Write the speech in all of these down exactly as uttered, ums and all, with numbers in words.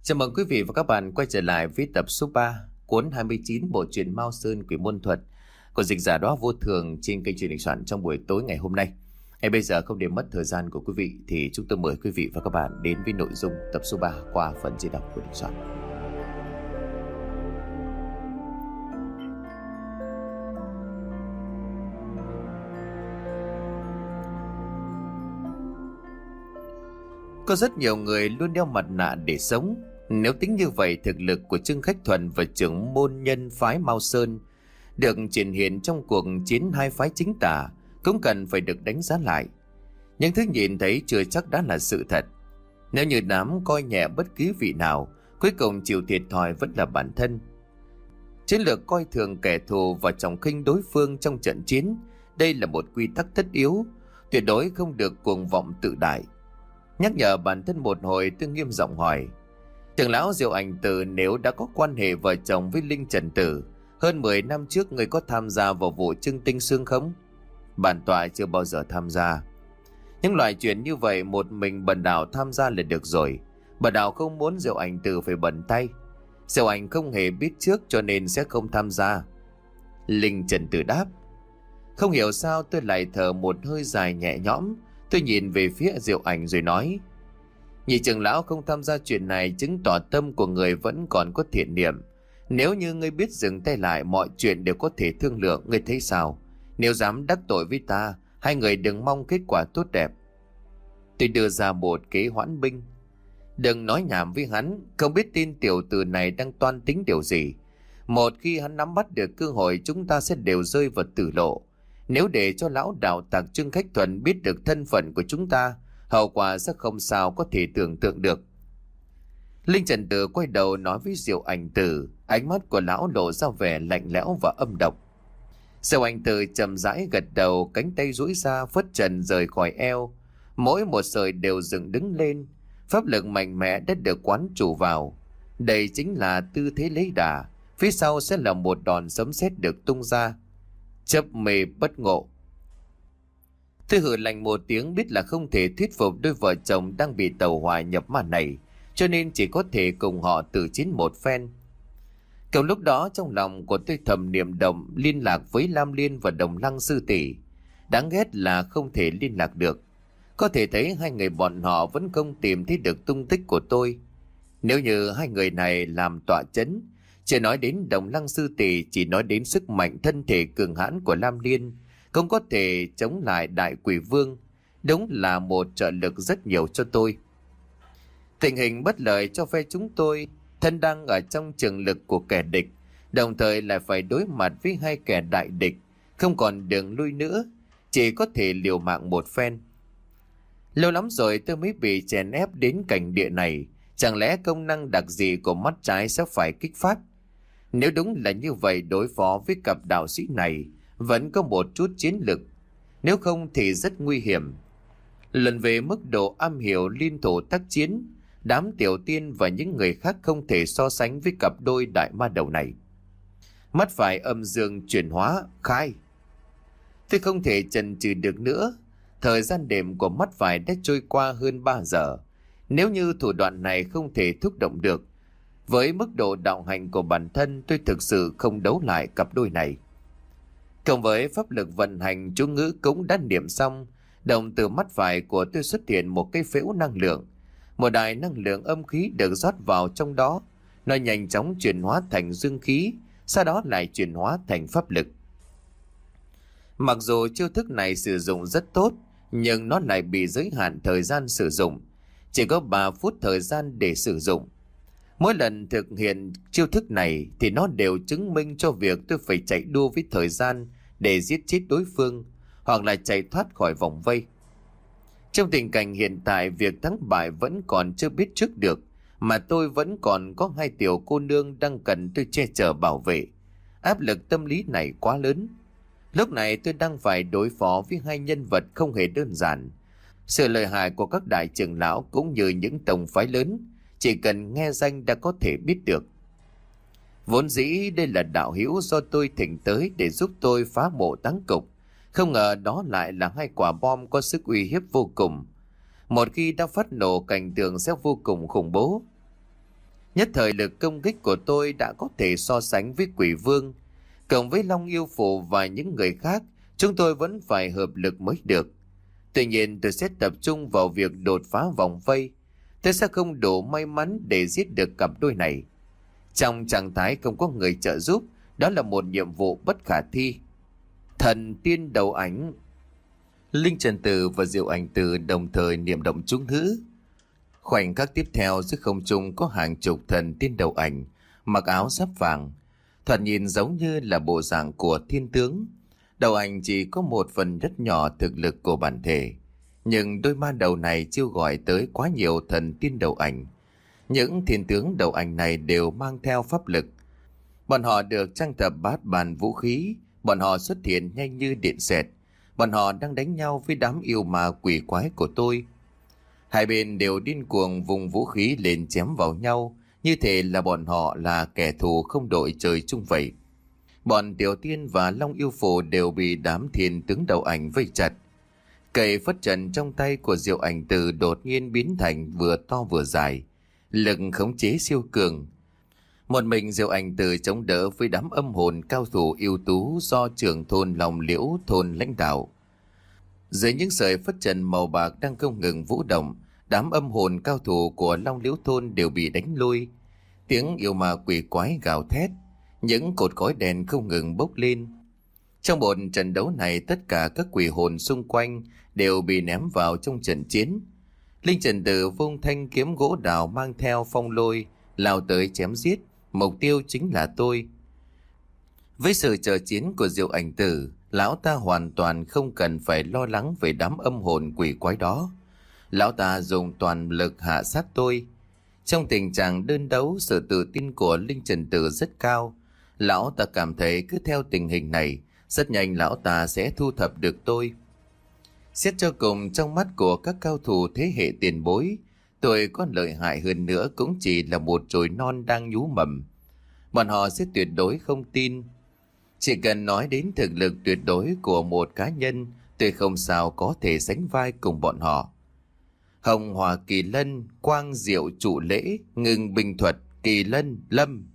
Chào mừng quý vị và các bạn quay trở lại với tập số ba cuốn hai mươi chín bộ truyện Mao Sơn Quỷ Môn Thuật của dịch giả Đó Vô Thường trên kênh truyền hình soạn trong buổi tối ngày hôm nay. Ngay bây giờ không để mất thời gian của quý vị thì chúng tôi mời quý vị và các bạn đến với nội dung tập số ba qua phần diễn đọc của Đình Soạn. Có rất nhiều người luôn đeo mặt nạ để sống. Nếu tính như vậy, thực lực của Trương Khách Thuần và trưởng môn nhân phái Mao Sơn được triển hiện trong cuộc chiến hai phái chính tà cũng cần phải được đánh giá lại. Những thứ nhìn thấy chưa chắc đã là sự thật. Nếu như đám coi nhẹ bất cứ vị nào, cuối cùng chịu thiệt thòi vẫn là bản thân. Chiến lược coi thường kẻ thù và trọng khinh đối phương trong trận chiến, đây là một quy tắc tất yếu, tuyệt đối không được cuồng vọng tự đại. Nhắc nhở bản thân một hồi, tôi nghiêm giọng hỏi: trưởng lão Diệu Ảnh Tử, nếu đã có quan hệ vợ chồng với Linh Trần Tử, hơn mười năm trước người có tham gia vào vụ Trưng Tinh Xương không? Bản tọa chưa bao giờ tham gia. Những loại chuyện như vậy một mình bần đạo tham gia là được rồi. Bần đạo không muốn Diệu Ảnh Tử phải bận tay. Diệu Ảnh không hề biết trước cho nên sẽ không tham gia. Linh Trần Tử đáp. Không hiểu sao tôi lại thở một hơi dài nhẹ nhõm. Tôi nhìn về phía Diệu Ảnh rồi nói: nhị trưởng lão không tham gia chuyện này chứng tỏ tâm của người vẫn còn có thiện niệm. Nếu như ngươi biết dừng tay lại, mọi chuyện đều có thể thương lượng. Ngươi thấy sao? Nếu dám đắc tội với ta, hai người đừng mong kết quả tốt đẹp. Tôi đưa ra một kế hoãn binh. Đừng nói nhảm với hắn. Không biết tin tiểu tử này đang toan tính điều gì. Một khi hắn nắm bắt được cơ hội, chúng ta sẽ đều rơi vào tử lộ. Nếu để cho lão đạo tặc Trương Khách Thuần biết được thân phận của chúng ta, hậu quả sẽ không sao có thể tưởng tượng được. Linh Trần Tử quay đầu nói với Diệu Ảnh Tử, ánh mắt của lão lộ ra vẻ lạnh lẽo và âm độc. Diệu Ảnh Tử chậm rãi gật đầu, cánh tay duỗi ra phất trần rời khỏi eo, mỗi một sợi đều dựng đứng lên. Pháp lực mạnh mẽ đã được quán chủ vào. Đây chính là tư thế lấy đà, phía sau sẽ là một đòn sấm sét được tung ra. Chấp mê bất ngộ. Tôi hừ lạnh một tiếng, biết là không thể thuyết phục đôi vợ chồng đang bị tàu hỏa nhập ma này, cho nên chỉ có thể cùng họ tử chiến một phen. Cầu lúc đó trong lòng của tôi thầm niệm động liên lạc với Lam Liên và Đồng Lăng sư tỷ. Đáng ghét là không thể liên lạc được. Có thể thấy hai người bọn họ vẫn không tìm thấy được tung tích của tôi. Nếu như hai người này làm tọa chấn, chưa nói đến Đồng Lăng sư tỷ, chỉ nói đến sức mạnh thân thể cường hãn của Lam Liên, không có thể chống lại Đại Quỷ Vương, đúng là một trợ lực rất nhiều cho tôi. Tình hình bất lợi cho phe chúng tôi, thân đang ở trong trường lực của kẻ địch, đồng thời lại phải đối mặt với hai kẻ đại địch, không còn đường lui nữa, chỉ có thể liều mạng một phen. Lâu lắm rồi tôi mới bị chèn ép đến cảnh địa này, chẳng lẽ công năng đặc dị của mắt trái sẽ phải kích phát? Nếu đúng là như vậy, đối phó với cặp đạo sĩ này vẫn có một chút chiến lực, nếu không thì rất nguy hiểm. Lần về mức độ am hiểu liên thủ tác chiến, đám tiểu tiên và những người khác không thể so sánh với cặp đôi đại ma đầu này. Mắt phải âm dương chuyển hóa khai. Tôi không thể chần chừ được nữa. Thời gian đêm của mắt phải đã trôi qua hơn ba giờ. Nếu như thủ đoạn này không thể thúc động được, với mức độ đạo hạnh của bản thân, tôi thực sự không đấu lại cặp đôi này. Cộng với pháp lực vận hành chú ngữ cũng đã niệm xong, đồng từ mắt phải của tôi xuất hiện một cái phễu năng lượng. Một đài năng lượng âm khí được rót vào trong đó. Nó nhanh chóng chuyển hóa thành dương khí, sau đó lại chuyển hóa thành pháp lực. Mặc dù chiêu thức này sử dụng rất tốt, nhưng nó lại bị giới hạn thời gian sử dụng. Chỉ có ba phút thời gian để sử dụng. Mỗi lần thực hiện chiêu thức này thì nó đều chứng minh cho việc tôi phải chạy đua với thời gian để giết chết đối phương, hoặc là chạy thoát khỏi vòng vây. Trong tình cảnh hiện tại, việc thắng bại vẫn còn chưa biết trước được, mà tôi vẫn còn có hai tiểu cô nương đang cần tôi che chở bảo vệ. Áp lực tâm lý này quá lớn. Lúc này tôi đang phải đối phó với hai nhân vật không hề đơn giản. Sự lợi hại của các đại trưởng lão cũng như những tông phái lớn, chỉ cần nghe danh đã có thể biết được. Vốn dĩ đây là đạo hữu do tôi thỉnh tới để giúp tôi phá mộ táng cục. Không ngờ đó lại là hai quả bom có sức uy hiếp vô cùng. Một khi đã phát nổ, cảnh tượng sẽ vô cùng khủng bố. Nhất thời lực công kích của tôi đã có thể so sánh với quỷ vương. Cộng với Long Yêu Phù và những người khác, chúng tôi vẫn phải hợp lực mới được. Tuy nhiên tôi sẽ tập trung vào việc đột phá vòng vây. Tôi sẽ không đủ may mắn để giết được cặp đôi này. Trong trạng thái không có người trợ giúp, đó là một nhiệm vụ bất khả thi. Thần tiên đầu ảnh. Linh Trần Tử và Diệu Ảnh Tử đồng thời niệm động chú ngữ. Khoảnh khắc tiếp theo, giữa không trung có hàng chục thần tiên đầu ảnh, mặc áo giáp vàng, thoạt nhìn giống như là bộ dạng của thiên tướng. Đầu ảnh chỉ có một phần rất nhỏ thực lực của bản thể, nhưng đôi ma đầu này chiêu gọi tới quá nhiều thần tiên đầu ảnh. Những thiên tướng đầu ảnh này đều mang theo pháp lực. Bọn họ được trang tập bát bàn vũ khí, bọn họ xuất hiện nhanh như điện xẹt. Bọn họ đang đánh nhau với đám yêu ma quỷ quái của tôi. Hai bên đều điên cuồng vùng vũ khí lên chém vào nhau, như thể là bọn họ là kẻ thù không đội trời chung vậy. Bọn Tiểu Tiên và Long Yêu Phù đều bị đám thiên tướng đầu ảnh vây chặt. Cây phất trần trong tay của Diệu Ảnh Tử đột nhiên biến thành vừa to vừa dài, lực khống chế siêu cường. Một mình Diệu Ảnh Tử chống đỡ với đám âm hồn cao thủ ưu tú do trưởng thôn Long Liễu thôn lãnh đạo. Dưới những sợi phất trần màu bạc đang không ngừng vũ động, đám âm hồn cao thủ của Long Liễu thôn đều bị đánh lui. Tiếng yêu ma quỷ quái gào thét, những cột khói đèn không ngừng bốc lên. Trong một trận đấu này, tất cả các quỷ hồn xung quanh đều bị ném vào trong trận chiến. Linh Trần Tử vung thanh kiếm gỗ đào mang theo phong lôi lao tới chém giết, mục tiêu chính là tôi. Với sự trợ chiến của Diệu Ảnh Tử, lão ta hoàn toàn không cần phải lo lắng về đám âm hồn quỷ quái đó. Lão ta dùng toàn lực hạ sát tôi. Trong tình trạng đơn đấu, sự tự tin của Linh Trần Tử rất cao. Lão ta cảm thấy cứ theo tình hình này, rất nhanh lão ta sẽ thu thập được tôi. Xét cho cùng, trong mắt của các cao thủ thế hệ tiền bối, tôi có lợi hại hơn nữa cũng chỉ là một chồi non đang nhú mầm. Bọn họ sẽ tuyệt đối không tin. Chỉ cần nói đến thực lực tuyệt đối của một cá nhân, tôi không sao có thể sánh vai cùng bọn họ. Hồng Hòa Kỳ Lân, Quang Diệu Trụ Lễ, Ngưng Bình Thuật, Kỳ Lân, Lâm.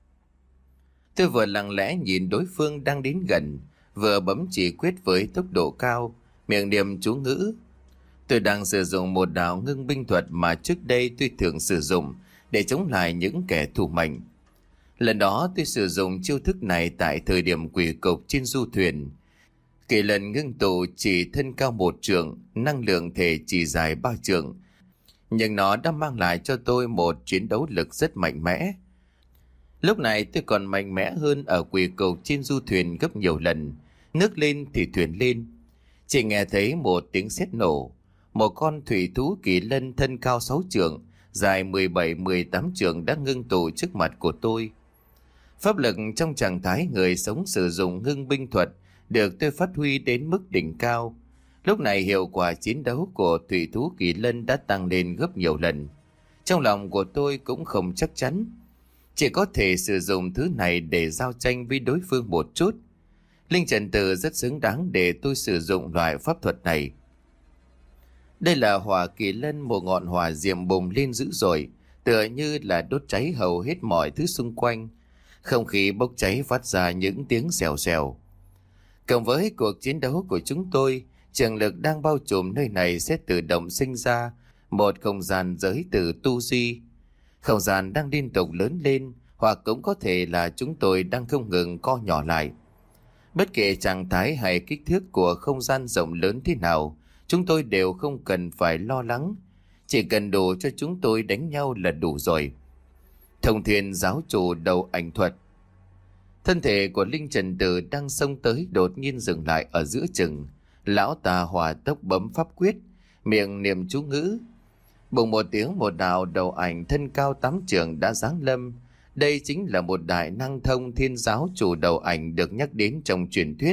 Tôi vừa lặng lẽ nhìn đối phương đang đến gần, vừa bấm chỉ quyết với tốc độ cao, miệng niệm chú ngữ. Tôi đang sử dụng một đạo ngưng binh thuật mà trước đây tôi thường sử dụng để chống lại những kẻ thù mạnh. Lần đó tôi sử dụng chiêu thức này tại thời điểm quỷ cục trên du thuyền. Kỳ lần ngưng tụ chỉ thân cao một trượng, năng lượng thể chỉ dài ba trượng, nhưng nó đã mang lại cho tôi một chiến đấu lực rất mạnh mẽ. Lúc này tôi còn mạnh mẽ hơn ở quỷ cục trên du thuyền gấp nhiều lần. Nước lên thì thuyền lên. Chỉ nghe thấy một tiếng sét nổ. Một con thủy thú kỳ lân thân cao sáu trượng, dài mười bảy mười tám trượng đã ngưng tụ trước mặt của tôi. Pháp lực trong trạng thái người sống sử dụng ngưng binh thuật được tôi phát huy đến mức đỉnh cao. Lúc này hiệu quả chiến đấu của thủy thú kỳ lân đã tăng lên gấp nhiều lần. Trong lòng của tôi cũng không chắc chắn, chỉ có thể sử dụng thứ này để giao tranh với đối phương một chút. Linh Trần Tử rất xứng đáng để tôi sử dụng loại pháp thuật này. Đây là hỏa kỳ lân, một ngọn hỏa diệm bùng lên dữ dội, tựa như là đốt cháy hầu hết mọi thứ xung quanh. Không khí bốc cháy phát ra những tiếng xèo xèo. Cộng với cuộc chiến đấu của chúng tôi, trường lực đang bao trùm nơi này sẽ tự động sinh ra một không gian giới tử tu di. Không gian đang liên tục lớn lên, hoặc cũng có thể là chúng tôi đang không ngừng co nhỏ lại. Bất kể trạng thái hay kích thước của không gian rộng lớn thế nào, chúng tôi đều không cần phải lo lắng. Chỉ cần đủ cho chúng tôi đánh nhau là đủ rồi. Thông Thiên giáo chủ đầu ảnh thuật. Thân thể của Linh Trần Tử đang xông tới đột nhiên dừng lại ở giữa chừng. Lão ta hòa tốc bấm pháp quyết, miệng niệm chú ngữ. Bùng một tiếng, một đạo đầu ảnh thân cao tám trượng đã giáng lâm. Đây chính là một đại năng Thông Thiên giáo chủ đầu ảnh được nhắc đến trong truyền thuyết.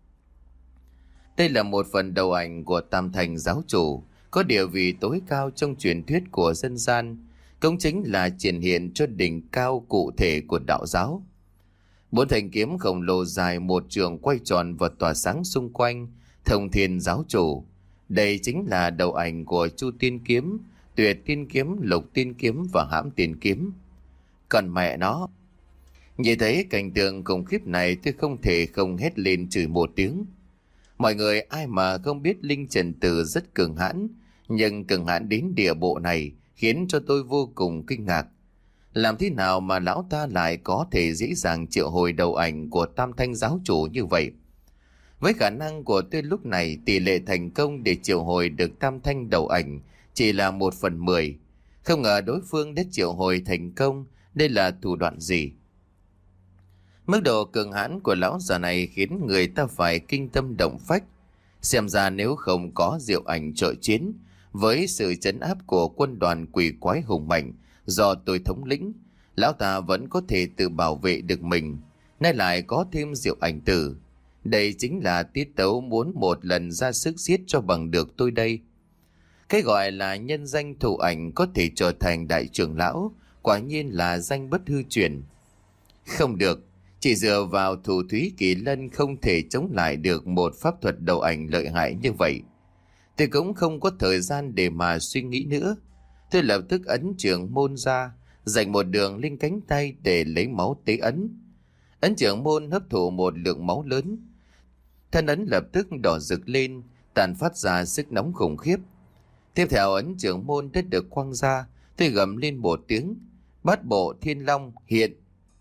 Đây là một phần đầu ảnh của Tam Thành giáo chủ, có địa vị tối cao trong truyền thuyết của dân gian, cũng chính là triển hiện cho đỉnh cao cụ thể của đạo giáo. Bốn thanh kiếm khổng lồ dài một trường quay tròn và tỏa sáng xung quanh Thông Thiên giáo chủ. Đây chính là đầu ảnh của Chu Tiên kiếm, Tuyệt Tiên kiếm, Lục Tiên kiếm và Hãm Tiên kiếm. Còn mẹ nó. Nhìn thấy cảnh tượng khủng khiếp này, tôi không thể không hét lên chửi một tiếng. Mọi người ai mà không biết Linh Trần Tử rất cường hãn, nhưng cường hãn đến địa bộ này khiến cho tôi vô cùng kinh ngạc. Làm thế nào mà lão ta lại có thể dễ dàng triệu hồi đầu ảnh của Tam Thanh giáo chủ như vậy? Với khả năng của tôi lúc này, tỷ lệ thành công để triệu hồi được Tam Thanh đầu ảnh chỉ là một phần mười. Không ngờ đối phương đã triệu hồi thành công, đây là thủ đoạn gì? Mức độ cường hãn của lão già này khiến người ta phải kinh tâm động phách. Xem ra nếu không có Diệu Ảnh trợ chiến, với sự trấn áp của quân đoàn quỷ quái hùng mạnh do tôi thống lĩnh, lão ta vẫn có thể tự bảo vệ được mình. Nay lại có thêm Diệu Ảnh tử. Đây chính là tiết tấu muốn một lần ra sức giết cho bằng được tôi đây. Cái gọi là nhân danh thủ ảnh có thể trở thành đại trưởng lão, quả nhiên là danh bất hư truyền. Không được, chỉ dựa vào thủ Thúy Kỳ Lân không thể chống lại được một pháp thuật đầu ảnh lợi hại như vậy. Tôi cũng không có thời gian để mà suy nghĩ nữa. Tôi lập tức ấn trưởng môn ra, dành một đường lên cánh tay để lấy máu tế ấn. Ấn trưởng môn hấp thụ một lượng máu lớn. Thân ấn lập tức đỏ rực lên, tàn phát ra sức nóng khủng khiếp. Tiếp theo ấn trưởng môn đã được quăng ra, tôi gầm lên một tiếng, bát bộ thiên long hiện.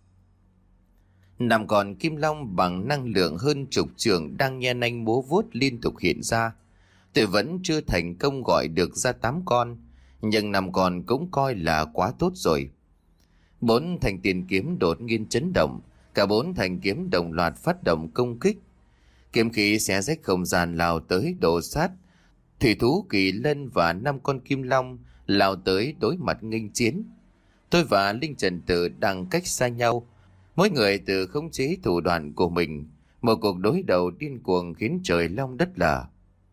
Năm con kim long bằng năng lượng hơn chục trượng đang nhe nanh múa vuốt liên tục hiện ra. Tôi vẫn chưa thành công gọi được ra tám con, nhưng năm con cũng coi là quá tốt rồi. Bốn thanh tiền kiếm đột nhiên chấn động, cả bốn thanh kiếm đồng loạt phát động công kích. Kiếm khí xé rách không gian lao tới đổ sát thủy thú Kỳ Lân và năm con kim long lao tới đối mặt nghênh chiến. Tôi và Linh Trần Tử đang cách xa nhau, mỗi người tự khống chế thủ đoạn của mình. Một cuộc đối đầu điên cuồng khiến trời long đất lở.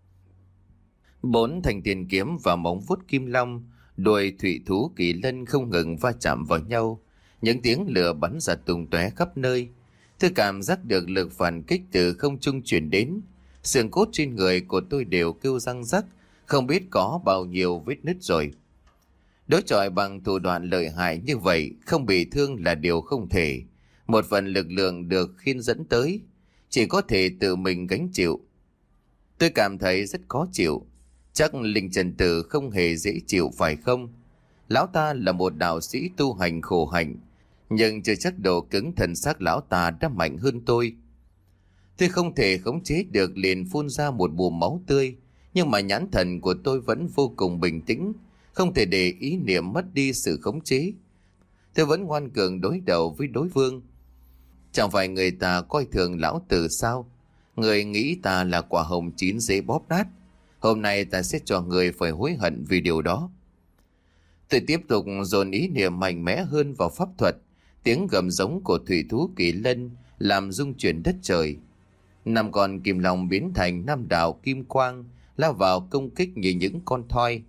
Bốn thanh tiền kiếm và móng vuốt kim long, đuôi thủy thú Kỳ Lân không ngừng va chạm vào nhau. Những tiếng lửa bắn ra tung tóe khắp nơi. Tôi cảm giác được lực phản kích từ không trung truyền đến. Xương cốt trên người của tôi đều kêu răng rắc, không biết có bao nhiêu vết nứt rồi. Đối chọi bằng thủ đoạn lợi hại như vậy, không bị thương là điều không thể. Một phần lực lượng được khiên dẫn tới, chỉ có thể tự mình gánh chịu. Tôi cảm thấy rất khó chịu. Chắc Linh Trần Tử không hề dễ chịu phải không? Lão ta là một đạo sĩ tu hành khổ hạnh, nhưng chưa chắc độ cứng thần xác lão ta đã mạnh hơn tôi. Tôi không thể khống chế được liền phun ra một bùm máu tươi, nhưng mà nhãn thần của tôi vẫn vô cùng bình tĩnh, không thể để ý niệm mất đi sự khống chế. Tôi vẫn ngoan cường đối đầu với đối phương. Chẳng phải người ta coi thường lão tử sao? Người nghĩ ta là quả hồng chín dễ bóp nát. Hôm nay ta sẽ cho người phải hối hận vì điều đó. Tôi tiếp tục dồn ý niệm mạnh mẽ hơn vào pháp thuật. Tiếng gầm giống của thủy thú Kỳ Lân làm rung chuyển đất trời. Năm con kim long biến thành năm đạo kim quang, lao vào công kích như những con thoi.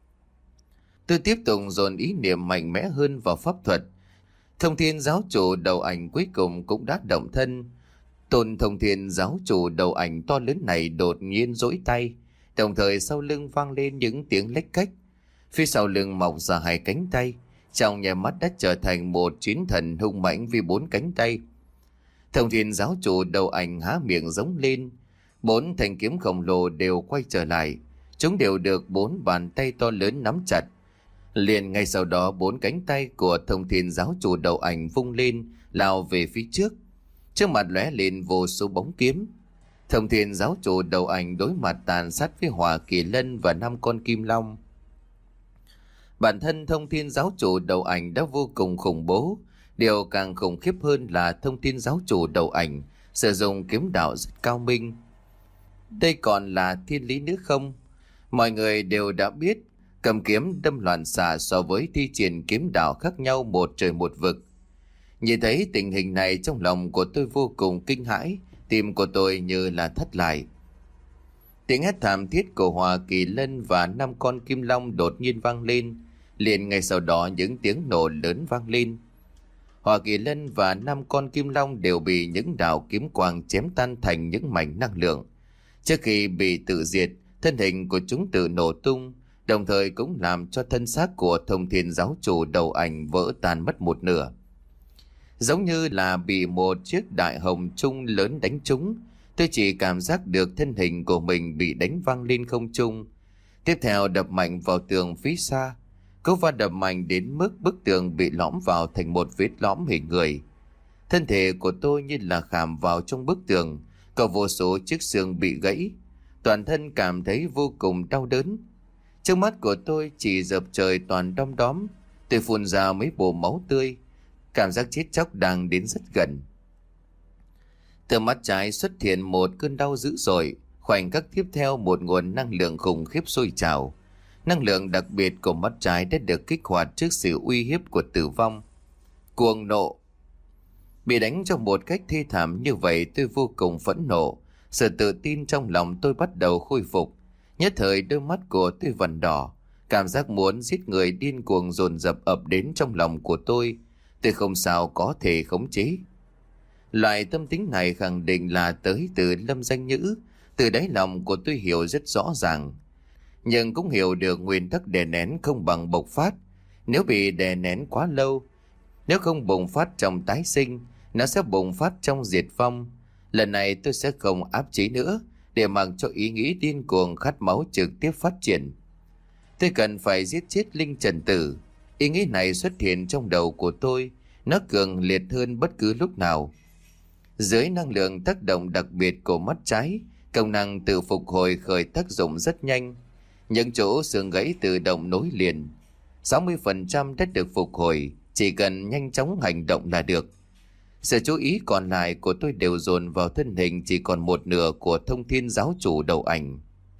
Tôi tiếp tục dồn ý niệm mạnh mẽ hơn vào pháp thuật. Thông Thiên giáo chủ đầu ảnh cuối cùng cũng đã động thân. Tôn Thông Thiên giáo chủ đầu ảnh to lớn này đột nhiên duỗi tay, đồng thời sau lưng vang lên những tiếng lách cách. Phía sau lưng mọc ra hai cánh tay, trong nhà mắt đã trở thành một chiến thần hung mãnh vì bốn cánh tay. Thông Thiên giáo chủ đầu ảnh há miệng giống lên, bốn thanh kiếm khổng lồ đều quay trở lại, chúng đều được bốn bàn tay to lớn nắm chặt. Liền ngay sau đó bốn cánh tay của Thông Thiên giáo chủ đầu ảnh vung lên, lao về phía trước. Trước mặt lóe lên vô số bóng kiếm. Thông Thiên giáo chủ đầu ảnh đối mặt tàn sát với Hỏa Kỳ Lân và năm con kim long. Bản thân Thông Thiên giáo chủ đầu ảnh đã vô cùng khủng bố. Điều càng khủng khiếp hơn là Thông Thiên giáo chủ đầu ảnh sử dụng kiếm đạo rất cao minh. Đây còn là thiên lý nữa không? Mọi người đều đã biết, cầm kiếm đâm loạn xạ so với thi triển kiếm đạo khác nhau một trời một vực. Nhìn thấy tình hình này, trong lòng của tôi vô cùng kinh hãi, tim của tôi như là thắt lại. Tiếng hét thảm thiết của Hỏa Kỳ Lân và năm con kim long đột nhiên vang lên, liền ngay sau đó những tiếng nổ lớn vang lên. Hỏa Kỳ Lân và năm con kim long đều bị những đạo kiếm quang chém tan thành những mảnh năng lượng. Trước khi bị tự diệt, thân hình của chúng tự nổ tung, đồng thời cũng làm cho thân xác của Thông Thiên giáo chủ đầu ảnh vỡ tan mất một nửa. Giống như là bị một chiếc đại hồng trung lớn đánh trúng. Tôi chỉ cảm giác được thân hình của mình bị đánh văng lên không trung. Tiếp theo đập mạnh vào tường phía xa. Cú va đập mạnh đến mức bức tường bị lõm vào thành một vết lõm hình người. Thân thể của tôi như là khảm vào trong bức tường, có vô số chiếc xương bị gãy. Toàn thân cảm thấy vô cùng đau đớn. Trước mắt của tôi chỉ dập trời toàn đom đóm. Tôi phun ra mấy bồ máu tươi. Cảm giác chết chóc đang đến rất gần. Từ mắt trái xuất hiện một cơn đau dữ dội. Khoảnh khắc tiếp theo một nguồn năng lượng khủng khiếp sôi trào. Năng lượng đặc biệt của mắt trái đã được kích hoạt trước sự uy hiếp của tử vong. Cuồng nộ. Bị đánh trong một cách thê thảm như vậy tôi vô cùng phẫn nộ. Sự tự tin trong lòng tôi bắt đầu khôi phục. Nhất thời đôi mắt của tôi vằn đỏ. Cảm giác muốn giết người điên cuồng dồn dập ập đến trong lòng của tôi. Tôi không sao có thể khống chế. Loại tâm tính này khẳng định là tới từ Lâm Danh Nhữ. Từ đáy lòng của tôi hiểu rất rõ ràng. Nhưng cũng hiểu được nguyên tắc đè nén không bằng bộc phát. Nếu bị đè nén quá lâu, nếu không bùng phát trong tái sinh, nó sẽ bùng phát trong diệt vong. Lần này tôi sẽ không áp chế nữa, để mặc cho ý nghĩ điên cuồng khát máu trực tiếp phát triển. Tôi cần phải giết chết Linh Trần Tử. Ý nghĩ này xuất hiện trong đầu của tôi, nó cường liệt hơn bất cứ lúc nào. Dưới năng lượng tác động đặc biệt của mắt trái, công năng tự phục hồi khởi tác dụng rất nhanh. Những chỗ xương gãy tự động nối liền. sáu mươi phần trăm đã được phục hồi, chỉ cần nhanh chóng hành động là được. Sự chú ý còn lại của tôi đều dồn vào thân hình chỉ còn một nửa của Thông Thiên Giáo Chủ đầu ảnh.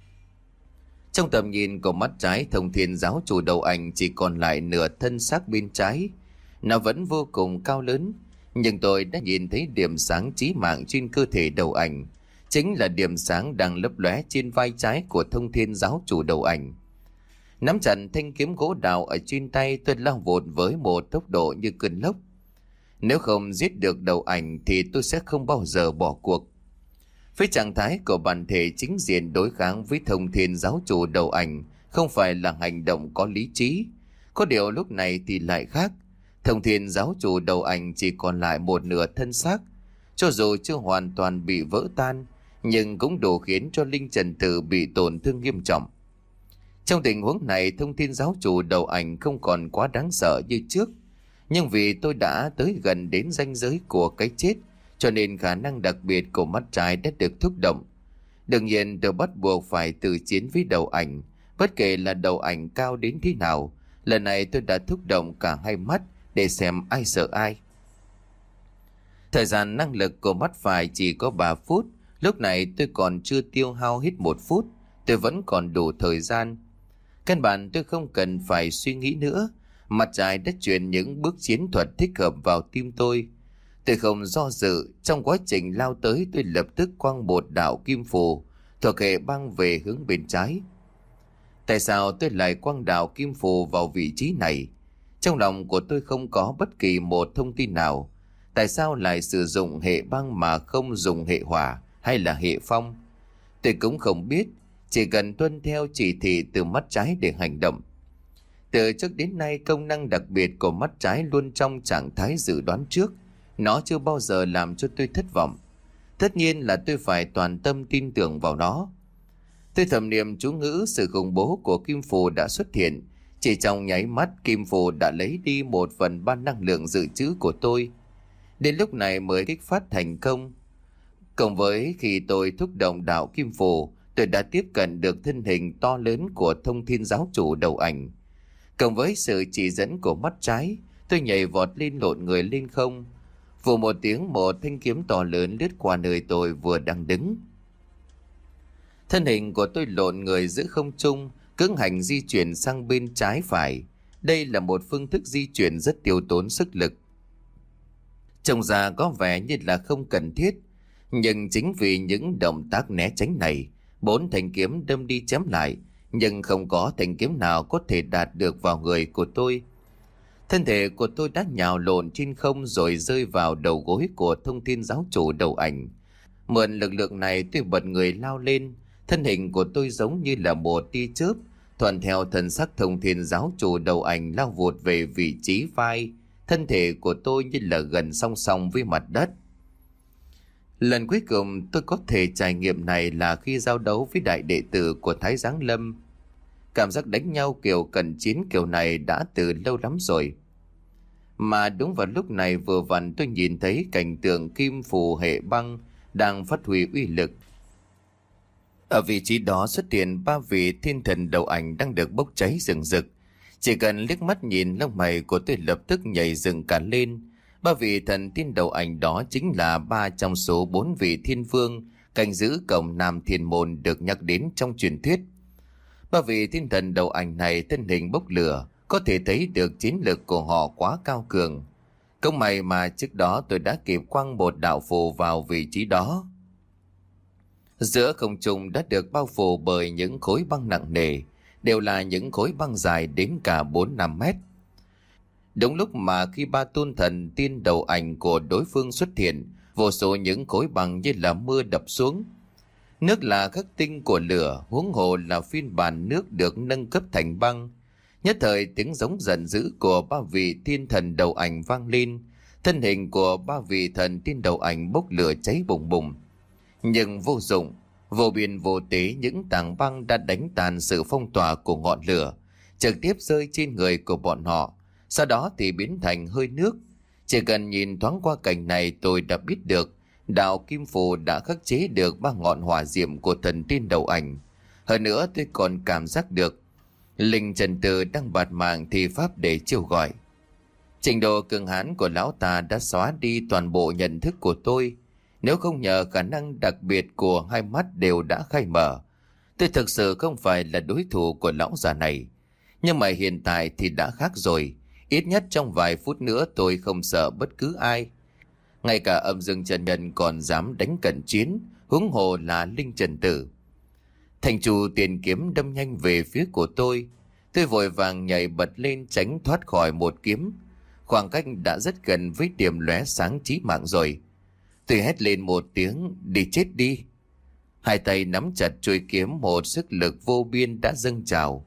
Trong tầm nhìn của mắt trái, Thông Thiên Giáo Chủ đầu ảnh chỉ còn lại nửa thân xác bên trái. Nó vẫn vô cùng cao lớn, nhưng tôi đã nhìn thấy điểm sáng chí mạng trên cơ thể đầu ảnh. Chính là điểm sáng đang lấp lóe trên vai trái của Thông Thiên Giáo Chủ đầu ảnh. Nắm chặt thanh kiếm gỗ đào ở trên tay, tôi lao vụt với một tốc độ như cơn lốc. Nếu không giết được đầu ảnh thì tôi sẽ không bao giờ bỏ cuộc. Với trạng thái của bản thể chính diện đối kháng với Thông Thiên Giáo Chủ đầu ảnh không phải là hành động có lý trí. Có điều lúc này thì lại khác. Thông Thiên Giáo Chủ đầu ảnh chỉ còn lại một nửa thân xác. Cho dù chưa hoàn toàn bị vỡ tan, nhưng cũng đủ khiến cho Linh Trần Tử bị tổn thương nghiêm trọng. Trong tình huống này, Thông Thiên Giáo Chủ đầu ảnh không còn quá đáng sợ như trước. Nhưng vì tôi đã tới gần đến ranh giới của cái chết, cho nên khả năng đặc biệt của mắt trái đã được thúc động. Đương nhiên tôi bắt buộc phải tự chiến với đầu ảnh. Bất kể là đầu ảnh cao đến thế nào, lần này tôi đã thúc động cả hai mắt để xem ai sợ ai. Thời gian năng lực của mắt phải chỉ có ba phút. Lúc này tôi còn chưa tiêu hao hết một phút. Tôi vẫn còn đủ thời gian. Căn bản tôi không cần phải suy nghĩ nữa. Mặt trái đã truyền những bước chiến thuật thích hợp vào tim tôi. Tôi không do dự. Trong quá trình lao tới, tôi lập tức quăng một đạo kim phù thuộc hệ băng về hướng bên trái. Tại sao tôi lại quăng đạo kim phù vào vị trí này? Trong lòng của tôi không có bất kỳ một thông tin nào. Tại sao lại sử dụng hệ băng mà không dùng hệ hỏa hay là hệ phong? Tôi cũng không biết. Chỉ cần tuân theo chỉ thị từ mắt trái để hành động. Từ trước đến nay, công năng đặc biệt của mắt trái luôn trong trạng thái dự đoán trước. Nó chưa bao giờ làm cho tôi thất vọng. Tất nhiên là tôi phải toàn tâm tin tưởng vào nó. Tôi thầm niệm chú ngữ, sự khủng bố của kim phù đã xuất hiện. Chỉ trong nháy mắt, kim phù đã lấy đi một phần ba năng lượng dự trữ của tôi. Đến lúc này mới kích phát thành công. Cộng với khi tôi thúc động đạo kim phù, tôi đã tiếp cận được thân hình to lớn của Thông Thiên Giáo Chủ đầu ảnh. Cộng với sự chỉ dẫn của mắt trái, tôi nhảy vọt lên, lộn người lên không. Vù một tiếng, một thanh kiếm to lớn lướt qua nơi tôi vừa đang đứng. Thân hình của tôi lộn người giữa không trung, cưỡng hành di chuyển sang bên trái phải. Đây là một phương thức di chuyển rất tiêu tốn sức lực. Trông ra có vẻ như là không cần thiết, nhưng chính vì những động tác né tránh này, bốn thanh kiếm đâm đi chém lại, nhưng không có thanh kiếm nào có thể đạt được vào người của tôi. Thân thể của tôi đã nhào lộn trên không rồi rơi vào đầu gối của Thông Thiên Giáo Chủ đầu ảnh. Mượn lực lượng này, tôi bật người lao lên. Thân hình của tôi giống như là một tia chớp, thuận theo thần sắc Thông Thiên Giáo Chủ đầu ảnh lao vụt về vị trí vai thân thể của tôi như là gần song song với mặt đất. Lần cuối cùng tôi có thể trải nghiệm này là khi giao đấu với đại đệ tử của Thái Giáng Lâm. Cảm giác đánh nhau kiểu cận chiến kiểu này đã từ lâu lắm rồi. Mà đúng vào lúc này vừa vặn tôi nhìn thấy cảnh tượng kim phù hệ băng đang phát huy uy lực. Ở vị trí đó xuất hiện ba vị thiên thần đầu ảnh đang được bốc cháy rừng rực. Chỉ cần liếc mắt nhìn, lông mày của tôi lập tức nhảy dựng cả lên. Ba vị thần tiên đầu ảnh đó chính là ba trong số bốn vị thiên vương canh giữ cổng Nam Thiên Môn được nhắc đến trong truyền thuyết. Ba vị thiên thần đầu ảnh này thân hình bốc lửa, có thể thấy được chiến lực của họ quá cao cường. Công may mà trước đó tôi đã kịp quăng một đạo phù vào vị trí đó. Giữa không trung đã được bao phủ bởi những khối băng nặng nề, đều là những khối băng dài đến cả bốn năm mét. Đúng lúc mà khi ba tôn thần tiên đầu ảnh của đối phương xuất hiện, vô số những khối băng như là mưa đập xuống. Nước là khắc tinh của lửa, huống hồ là phiên bản nước được nâng cấp thành băng. Nhất thời tiếng giống giận dữ của ba vị thiên thần đầu ảnh vang lên, thân hình của ba vị thần tiên đầu ảnh bốc lửa cháy bùng bùng. Nhưng vô dụng, vô biên vô tế những tảng băng đã đánh tàn sự phong tỏa của ngọn lửa, trực tiếp rơi trên người của bọn họ, sau đó thì biến thành hơi nước. Chỉ cần nhìn thoáng qua cảnh này tôi đã biết được đạo kim phù đã khắc chế được ba ngọn hỏa diệm của thần tiên đầu ảnh. Hơn nữa tôi còn cảm giác được linh trần tử đang bạt mạng thi pháp để chiêu gọi. Trình độ cường hãn của lão ta đã xóa đi toàn bộ nhận thức của tôi. Nếu không nhờ khả năng đặc biệt của hai mắt đều đã khai mở, tôi thực sự không phải là đối thủ của lão già này. Nhưng mà hiện tại thì đã khác rồi. Ít nhất trong vài phút nữa tôi không sợ bất cứ ai. Ngay cả âm dương chân nhân còn dám đánh cận chiến, huống hồ là linh trần tử. Thành chủ tiền kiếm đâm nhanh về phía của tôi. Tôi vội vàng nhảy bật lên tránh thoát khỏi một kiếm. Khoảng cách đã rất gần với điểm lóe sáng chí mạng rồi. Tôi hét lên một tiếng, đi chết đi. Hai tay nắm chặt chuôi kiếm, một sức lực vô biên đã dâng trào.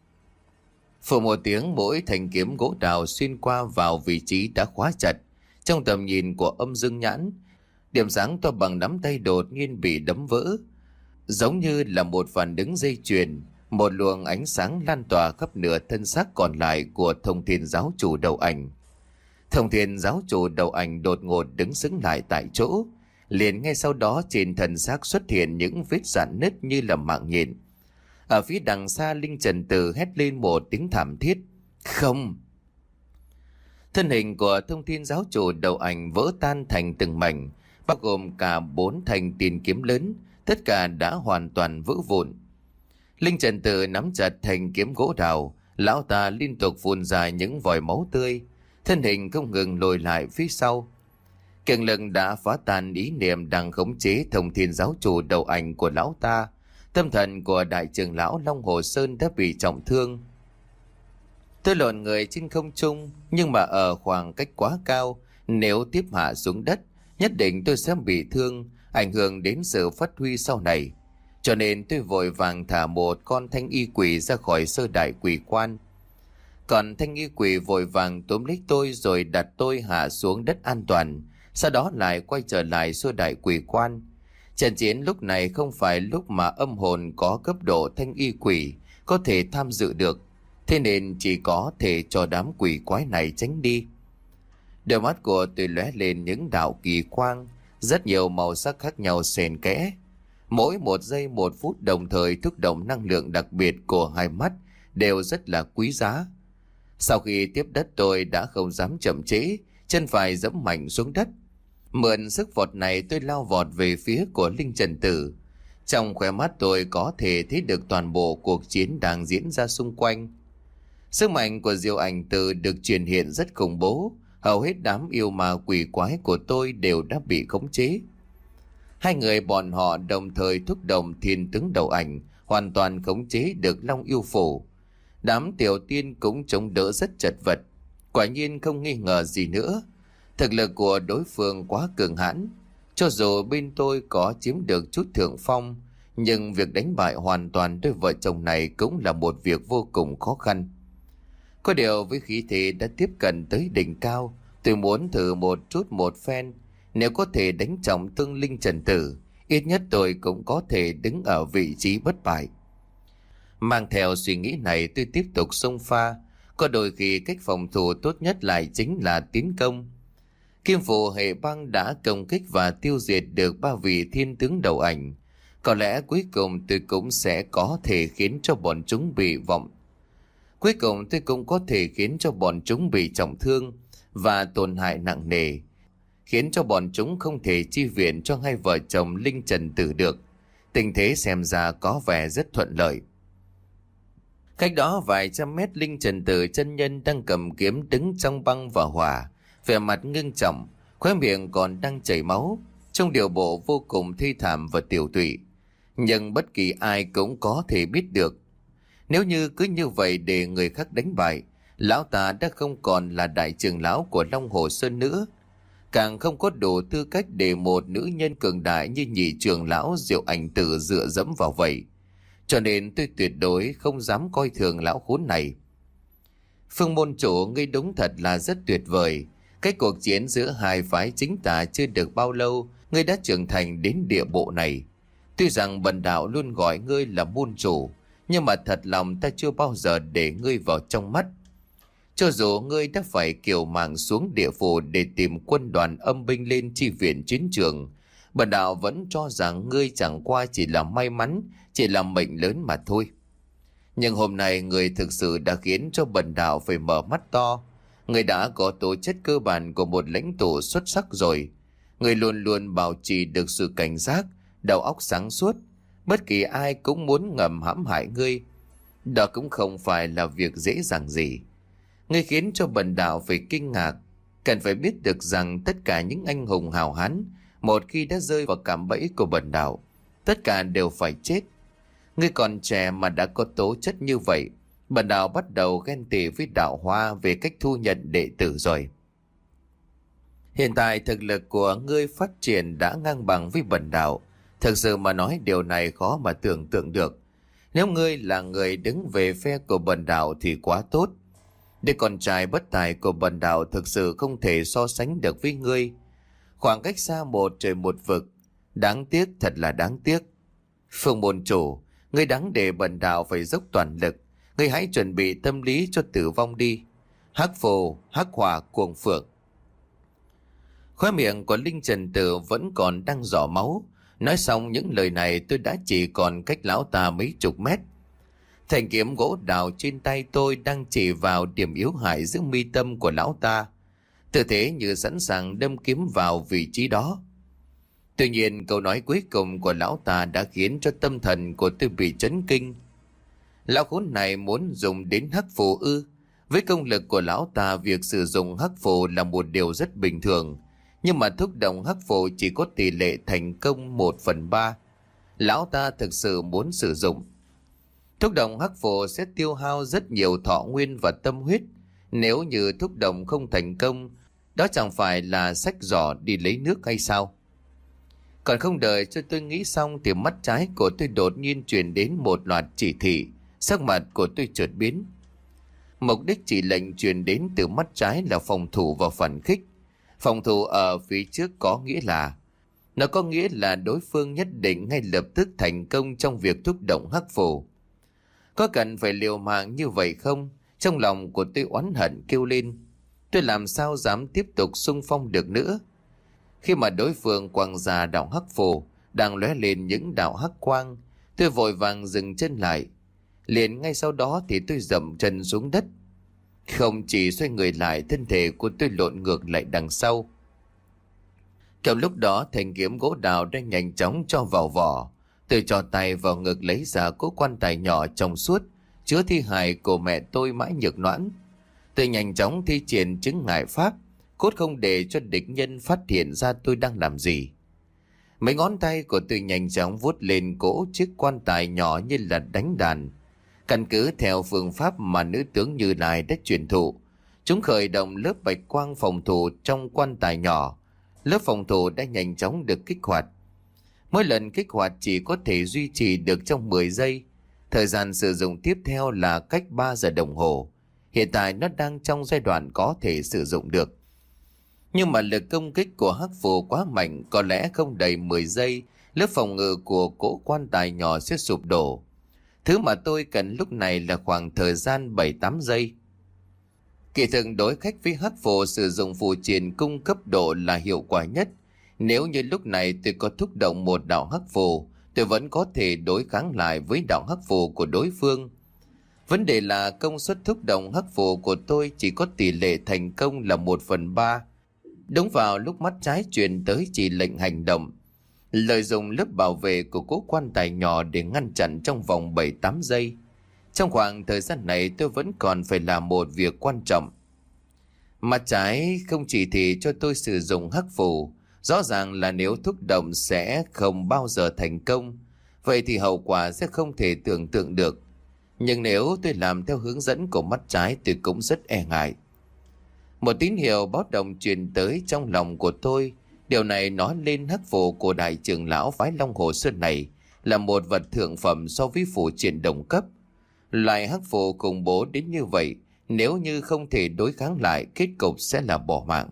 Phù một tiếng, mỗi thanh kiếm gỗ đào xuyên qua vào vị trí đã khóa chặt. Trong tầm nhìn của âm dương nhãn, điểm sáng to bằng nắm tay đột nhiên bị đấm vỡ. Giống như là một phản ứng dây chuyền, một luồng ánh sáng lan tỏa khắp nửa thân xác còn lại của Thông Thiên giáo chủ đầu ảnh. Thông Thiên giáo chủ đầu ảnh đột ngột đứng sững lại tại chỗ. Liền ngay sau đó trên thân xác xuất hiện những vết rạn nứt như là mạng nhện. Ở phía đằng xa, linh trần tử hét lên một tiếng thảm thiết. Không! Thân hình của Thông Thiên giáo chủ đầu ảnh vỡ tan thành từng mảnh, bao gồm cả bốn thanh tiền kiếm lớn, tất cả đã hoàn toàn vỡ vụn. Linh trần tử nắm chặt thanh kiếm gỗ đào, lão ta liên tục phun ra những vòi máu tươi, thân hình không ngừng lùi lại phía sau. Cường lực đã phá tan ý niệm đang khống chế Thông Thiên giáo chủ đầu ảnh của lão ta. Tâm thần của đại trưởng lão Long Hồ Sơn đã bị trọng thương. Tôi lộn người trên không trung, nhưng mà ở khoảng cách quá cao, nếu tiếp hạ xuống đất, nhất định tôi sẽ bị thương, ảnh hưởng đến sự phát huy sau này. Cho nên tôi vội vàng thả một con thanh y quỷ ra khỏi sơ đại quỷ quan. Còn thanh y quỷ vội vàng túm lấy tôi rồi đặt tôi hạ xuống đất an toàn, sau đó lại quay trở lại sơ đại quỷ quan. Trận chiến lúc này không phải lúc mà âm hồn có cấp độ thanh y quỷ có thể tham dự được, thế nên chỉ có thể cho đám quỷ quái này tránh đi. Đôi mắt của tôi lóe lên những đạo kỳ quang, rất nhiều màu sắc khác nhau xen kẽ. Mỗi một giây một phút đồng thời thúc động năng lượng đặc biệt của hai mắt đều rất là quý giá. Sau khi tiếp đất tôi đã không dám chậm trễ, chân phải giẫm mạnh xuống đất. Mượn sức vọt này tôi lao vọt về phía của linh trần tử. Trong khóe mắt tôi có thể thấy được toàn bộ cuộc chiến đang diễn ra xung quanh. Sức mạnh của Diệu Ảnh Tử được truyền hiện rất khủng bố, hầu hết đám yêu ma quỷ quái của tôi đều đã bị khống chế. Hai người bọn họ đồng thời thúc động thiên tướng đầu ảnh, hoàn toàn khống chế được Long Yêu Phủ. Đám tiểu tiên cũng chống đỡ rất chật vật. Quả nhiên không nghi ngờ gì nữa, thực lực của đối phương quá cường hãn. Cho dù bên tôi có chiếm được chút thượng phong, nhưng việc đánh bại hoàn toàn đôi vợ chồng này cũng là một việc vô cùng khó khăn. Có điều với khí thế đã tiếp cận tới đỉnh cao, tôi muốn thử một chút một phen. Nếu có thể đánh trọng thương linh trần tử, ít nhất tôi cũng có thể đứng ở vị trí bất bại. Mang theo suy nghĩ này, tôi tiếp tục xông pha. Có đôi khi cách phòng thủ tốt nhất lại chính là tiến công. Kim phù hệ băng đã công kích và tiêu diệt được ba vị thiên tướng đầu ảnh. Có lẽ cuối cùng tôi cũng sẽ có thể khiến cho bọn chúng bị vọng. Cuối cùng tôi cũng có thể khiến cho bọn chúng bị trọng thương và tổn hại nặng nề, khiến cho bọn chúng không thể chi viện cho hai vợ chồng linh trần tử được. Tình thế xem ra có vẻ rất thuận lợi. Cách đó vài trăm mét, linh trần tử chân nhân đang cầm kiếm đứng trong băng và hỏa, vẻ mặt ngưng trọng, khóe miệng còn đang chảy máu, trong điều bộ vô cùng thê thảm và tiểu tụy. Nhưng bất kỳ ai cũng có thể biết được, nếu như cứ như vậy để người khác đánh bại, lão ta đã không còn là đại trưởng lão của Long Hồ Sơn nữa, càng không có đủ tư cách để một nữ nhân cường đại như nhị trưởng lão Diệu Ảnh Tử dựa dẫm vào vậy. Cho nên tôi tuyệt đối không dám coi thường lão khốn này. Phương môn chủ, ngươi đúng thật là rất tuyệt vời. Cái cuộc chiến giữa hai phái chính tà chưa được bao lâu, ngươi đã trưởng thành đến địa bộ này. Tuy rằng bần đạo luôn gọi ngươi là môn chủ, nhưng mà thật lòng ta chưa bao giờ để ngươi vào trong mắt. Cho dù ngươi đã phải kiều mạng xuống địa phủ để tìm quân đoàn âm binh lên chi viện chiến trường, bần đạo vẫn cho rằng ngươi chẳng qua chỉ là may mắn, chỉ là mệnh lớn mà thôi. Nhưng hôm nay ngươi thực sự đã khiến cho bần đạo phải mở mắt to. Ngươi đã có tố chất cơ bản của một lãnh tụ xuất sắc rồi. Ngươi luôn luôn bảo trì được sự cảnh giác, đầu óc sáng suốt. Bất kỳ ai cũng muốn ngầm hãm hại ngươi. Đó cũng không phải là việc dễ dàng gì. Ngươi khiến cho bần đạo phải kinh ngạc. Cần phải biết được rằng tất cả những anh hùng hào hán, một khi đã rơi vào cạm bẫy của bần đạo, tất cả đều phải chết. Ngươi còn trẻ mà đã có tố chất như vậy, bần đạo bắt đầu ghen tị với đạo hoa về cách thu nhận đệ tử rồi. Hiện tại thực lực của ngươi phát triển đã ngang bằng với bần đạo. Thực sự mà nói, điều này khó mà tưởng tượng được. Nếu ngươi là người đứng về phe của bần đạo thì quá tốt. Đứa con trai bất tài của bần đạo thực sự không thể so sánh được với ngươi. Khoảng cách xa một trời một vực. Đáng tiếc, thật là đáng tiếc. Phương môn chủ, ngươi đáng để bần đạo phải dốc toàn lực. Ngươi hãy chuẩn bị tâm lý cho tử vong đi. Hắc phù, hắc hỏa, cuồng phượng. Khóe miệng của Linh Trần Tử vẫn còn đang rỏ máu. Nói xong những lời này, tôi đã chỉ còn cách lão ta mấy chục mét. Thanh kiếm gỗ đào trên tay tôi đang chỉ vào điểm yếu hại giữa mi tâm của lão ta, tư thế như sẵn sàng đâm kiếm vào vị trí đó. Tuy nhiên câu nói cuối cùng của lão ta đã khiến cho tâm thần của tôi bị chấn kinh. Lão khốn này muốn dùng đến hắc phù ư? Với công lực của lão ta, việc sử dụng hắc phù là một điều rất bình thường, nhưng mà thúc động hắc phù chỉ có tỷ lệ thành công một phần ba. Lão ta thực sự muốn sử dụng. Thúc động hắc phù sẽ tiêu hao rất nhiều thọ nguyên và tâm huyết. Nếu như thúc động không thành công, đó chẳng phải là xách giỏ đi lấy nước hay sao? Còn không đợi cho tôi nghĩ xong thì mắt trái của tôi đột nhiên truyền đến một loạt chỉ thị. Sắc mặt của tôi chợt biến. Mục đích chỉ lệnh truyền đến từ mắt trái là phòng thủ và phản khích. Phòng thủ ở phía trước có nghĩa là, nó có nghĩa là đối phương nhất định ngay lập tức thành công trong việc thúc động hắc phù. Có cần phải liều mạng như vậy không? Trong lòng của tôi oán hận kêu lên. Tôi làm sao dám tiếp tục xung phong được nữa? Khi mà đối phương quăng ra đạo hắc phù đang lóe lên những đạo hắc quang, tôi vội vàng dừng chân lại. Liền ngay sau đó thì tôi dậm chân xuống đất. Không chỉ xoay người lại, thân thể của tôi lộn ngược lại đằng sau. Trong lúc đó, thanh kiếm gỗ đào đang nhanh chóng cho vào vỏ. Tôi cho tay vào ngực lấy ra cỗ quan tài nhỏ trong suốt, chứa thi hài của mẹ tôi Mã Nhược Noãn. Tôi nhanh chóng thi triển chứng ngại pháp, cốt không để cho địch nhân phát hiện ra tôi đang làm gì. Mấy ngón tay của tôi nhanh chóng vuốt lên cỗ chiếc quan tài nhỏ như là đánh đàn. Căn cứ theo phương pháp mà nữ tướng Như Lai đã truyền thụ, chúng khởi động lớp bạch quang phòng thủ trong quan tài nhỏ. Lớp phòng thủ đã nhanh chóng được kích hoạt. Mỗi lần kích hoạt chỉ có thể duy trì được trong mười giây. Thời gian sử dụng tiếp theo là cách ba giờ đồng hồ. Hiện tại nó đang trong giai đoạn có thể sử dụng được. Nhưng mà lực công kích của hắc phù quá mạnh, có lẽ không đầy mười giây, lớp phòng ngự của cỗ quan tài nhỏ sẽ sụp đổ. Thứ mà tôi cần lúc này là khoảng thời gian bảy tám giây. Kỳ thực đối khách với hắc phù, sử dụng phù triền cung cấp độ là hiệu quả nhất. Nếu như lúc này tôi có thúc động một đạo hắc phù, tôi vẫn có thể đối kháng lại với đạo hắc phù của đối phương. Vấn đề là công suất thúc động hắc phù của tôi chỉ có tỷ lệ thành công là một phần ba. Đúng vào lúc mắt trái truyền tới chỉ lệnh hành động, lợi dụng lớp bảo vệ của cỗ quan tài nhỏ để ngăn chặn trong vòng bảy tám giây. Trong khoảng thời gian này tôi vẫn còn phải làm một việc quan trọng. Mắt trái không chỉ thị cho tôi sử dụng hắc phù, rõ ràng là nếu thúc động sẽ không bao giờ thành công, vậy thì hậu quả sẽ không thể tưởng tượng được. Nhưng nếu tôi làm theo hướng dẫn của mắt trái tôi cũng rất e ngại. Một tín hiệu báo động truyền tới trong lòng của tôi. Điều này nói lên hắc phù của đại trưởng lão phái Long Hồ Sơn này là một vật thượng phẩm so với phù triền đồng cấp. Loại hắc phù khủng bố đến như vậy, nếu như không thể đối kháng lại, kết cục sẽ là bỏ mạng.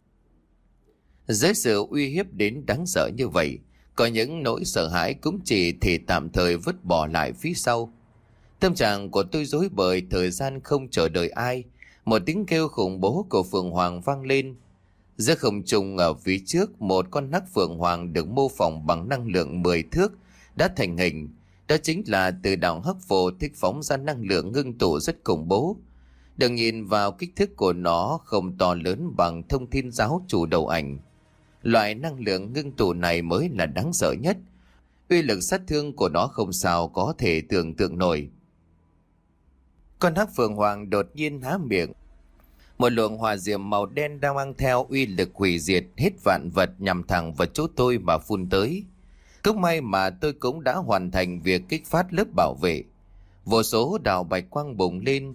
Dưới sự uy hiếp đến đáng sợ như vậy, có những nỗi sợ hãi cũng chỉ thể tạm thời vứt bỏ lại phía sau. Tâm trạng của tôi rối bời, thời gian không chờ đợi ai. Một tiếng kêu khủng bố của Phượng Hoàng vang lên. Giữa không trung ở phía trước, một con hắc Phượng Hoàng được mô phỏng bằng năng lượng mười thước đã thành hình. Đó chính là từ đạo hắc phù thích phóng ra năng lượng ngưng tụ rất khủng bố. Đừng nhìn vào kích thước của nó không to lớn bằng Thông Thiên Giáo chủ đầu ảnh. Loại năng lượng ngưng tụ này mới là đáng sợ nhất. Uy lực sát thương của nó không sao có thể tưởng tượng nổi. Con hắc Phượng Hoàng đột nhiên há miệng. Một luồng hỏa diệm màu đen đang mang theo uy lực hủy diệt hết vạn vật nhằm thẳng vào chỗ tôi mà phun tới. Cũng may mà tôi cũng đã hoàn thành việc kích phát lớp bảo vệ. Vô số đạo bạch quang bùng lên.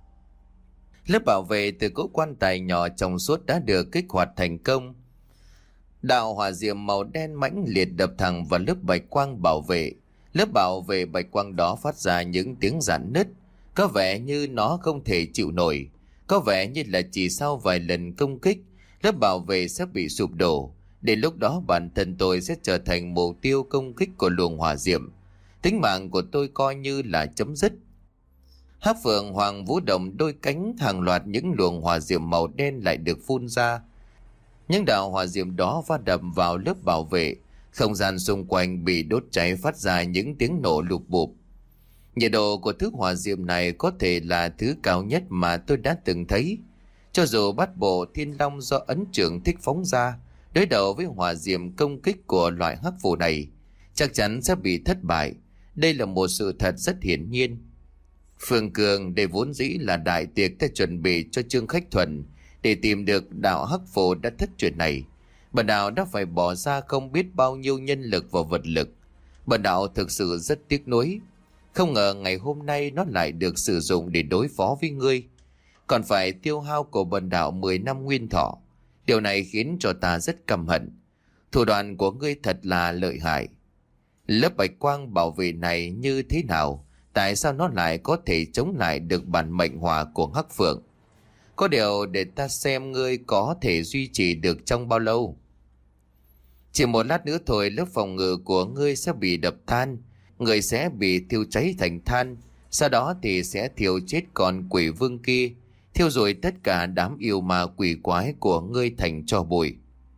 Lớp bảo vệ từ cỗ quan tài nhỏ trong suốt đã được kích hoạt thành công. Đạo hỏa diệm màu đen mãnh liệt đập thẳng vào lớp bạch quang bảo vệ. Lớp bảo vệ bạch quang đó phát ra những tiếng rạn nứt. Có vẻ như nó không thể chịu nổi. Có vẻ như là chỉ sau vài lần công kích, lớp bảo vệ sẽ bị sụp đổ. Đến lúc đó bản thân tôi sẽ trở thành mục tiêu công kích của luồng hỏa diệm. Tính mạng của tôi coi như là chấm dứt. Hắc Phượng Hoàng vũ động đôi cánh, hàng loạt những luồng hỏa diệm màu đen lại được phun ra. Những đạo hỏa diệm đó va đập vào lớp bảo vệ. Không gian xung quanh bị đốt cháy phát ra những tiếng nổ lụp bụp. Nhiệt độ của thứ hỏa diệm này có thể là thứ cao nhất mà tôi đã từng thấy. Cho dù bát bộ Thiên Long do ấn trưởng thích phóng ra, đối đầu với hỏa diệm công kích của loại hắc phù này, chắc chắn sẽ bị thất bại. Đây là một sự thật rất hiển nhiên. Phương Cường để vốn dĩ là đại tiệc đã chuẩn bị cho Trương Khách Thuần để tìm được đạo hắc phù đã thất truyền này. Bần đạo đã phải bỏ ra không biết bao nhiêu nhân lực và vật lực. Bần đạo thực sự rất tiếc nuối. Không ngờ ngày hôm nay nó lại được sử dụng để đối phó với ngươi. Còn phải tiêu hao của bần đạo mười năm nguyên thọ. Điều này khiến cho ta rất căm hận. Thủ đoạn của ngươi thật là lợi hại. Lớp bạch quang bảo vệ này như thế nào? Tại sao nó lại có thể chống lại được bản mệnh hỏa của Hắc Phượng? Có điều để ta xem ngươi có thể duy trì được trong bao lâu. Chỉ một lát nữa thôi lớp phòng ngự của ngươi sẽ bị đập tan. Người sẽ bị thiêu cháy thành than. Sau đó thì sẽ thiêu chết con quỷ vương kia, thiêu rồi tất cả đám yêu ma quỷ quái của ngươi thành tro bụi.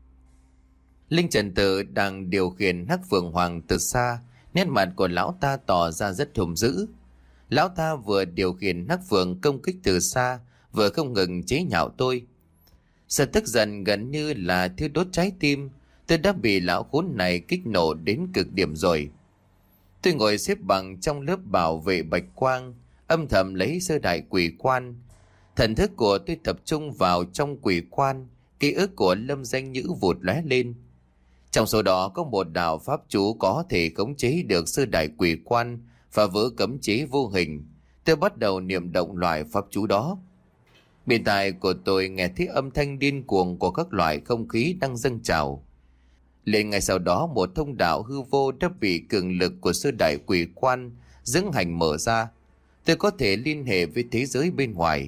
Linh Trần Tử đang điều khiển Hắc Phượng Hoàng từ xa. Nét mặt của lão ta tỏ ra rất hung dữ. Lão ta vừa điều khiển Hắc Phượng công kích từ xa, vừa không ngừng chế nhạo tôi. Sự tức giận gần như là thiêu đốt trái tim. Tôi đã bị lão khốn này kích nổ đến cực điểm rồi. Tôi ngồi xếp bằng trong lớp bảo vệ bạch quang, âm thầm lấy sơ đại quỷ quan. Thần thức của tôi tập trung vào trong quỷ quan, ký ức của Lâm Danh Nhữ vụt lóe lên. Trong số đó có một đạo pháp chú có thể khống chế được sơ đại quỷ quan và vỡ cấm chế vô hình. Tôi bắt đầu niệm động loại pháp chú đó. Bên tai của tôi nghe thấy âm thanh điên cuồng của các loại không khí đang dâng trào. Liền ngay sau đó một thông đạo hư vô đã bị cường lực của sơ đại quỷ quan dưỡng hành mở ra. Tôi có thể liên hệ với thế giới bên ngoài.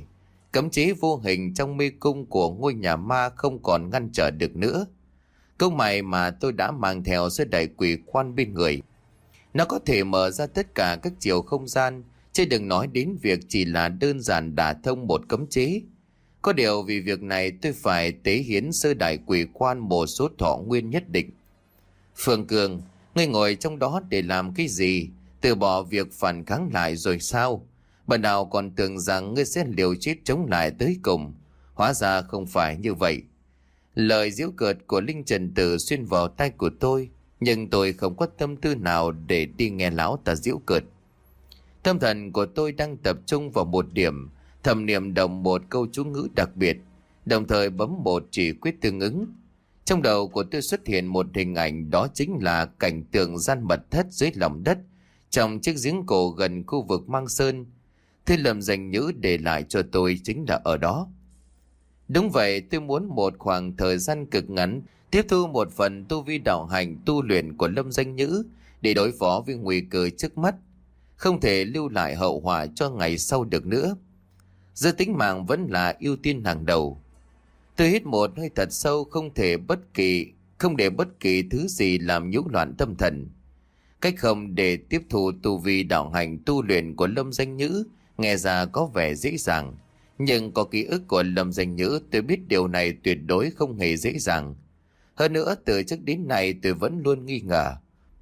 Cấm chế vô hình trong mê cung của ngôi nhà ma không còn ngăn trở được nữa. Câu mày mà tôi đã mang theo sơ đại quỷ quan bên người. Nó có thể mở ra tất cả các chiều không gian, chứ đừng nói đến việc chỉ là đơn giản đả thông một cấm chế. Có điều vì việc này tôi phải tế hiến sơ đại quỷ quan một số thọ nguyên nhất định. Phương Cường, ngươi ngồi trong đó để làm cái gì? Từ bỏ việc phản kháng lại rồi sao? Bạn nào còn tưởng rằng ngươi sẽ liều chết chống lại tới cùng. Hóa ra không phải như vậy. Lời giễu cợt của Linh Trần Tử xuyên vào tai của tôi, nhưng tôi không có tâm tư nào để đi nghe lão ta giễu cợt. Tâm thần của tôi đang tập trung vào một điểm, thầm niệm đồng một câu chú ngữ đặc biệt, đồng thời bấm một chỉ quyết tương ứng. Trong đầu của tôi xuất hiện một hình ảnh, đó chính là cảnh tượng gian mật thất dưới lòng đất, trong chiếc giếng cổ gần khu vực Mang Sơn. Thứ Lâm Danh Nhữ để lại cho tôi chính là ở đó. Đúng vậy, tôi muốn một khoảng thời gian cực ngắn tiếp thu một phần tu vi đạo hành tu luyện của Lâm Danh Nhữ để đối phó với nguy cơ trước mắt, không thể lưu lại hậu họa cho ngày sau được nữa. Giữ tính mạng vẫn là ưu tiên hàng đầu. Tôi hít một hơi thật sâu, không thể bất kỳ không để bất kỳ thứ gì làm nhiễu loạn tâm thần. Cách không để tiếp thu tu vi đạo hành tu luyện của Lâm Danh Nhữ nghe ra có vẻ dễ dàng, nhưng có ký ức của Lâm Danh Nhữ, tôi biết điều này tuyệt đối không hề dễ dàng. Hơn nữa, từ trước đến nay tôi vẫn luôn nghi ngờ.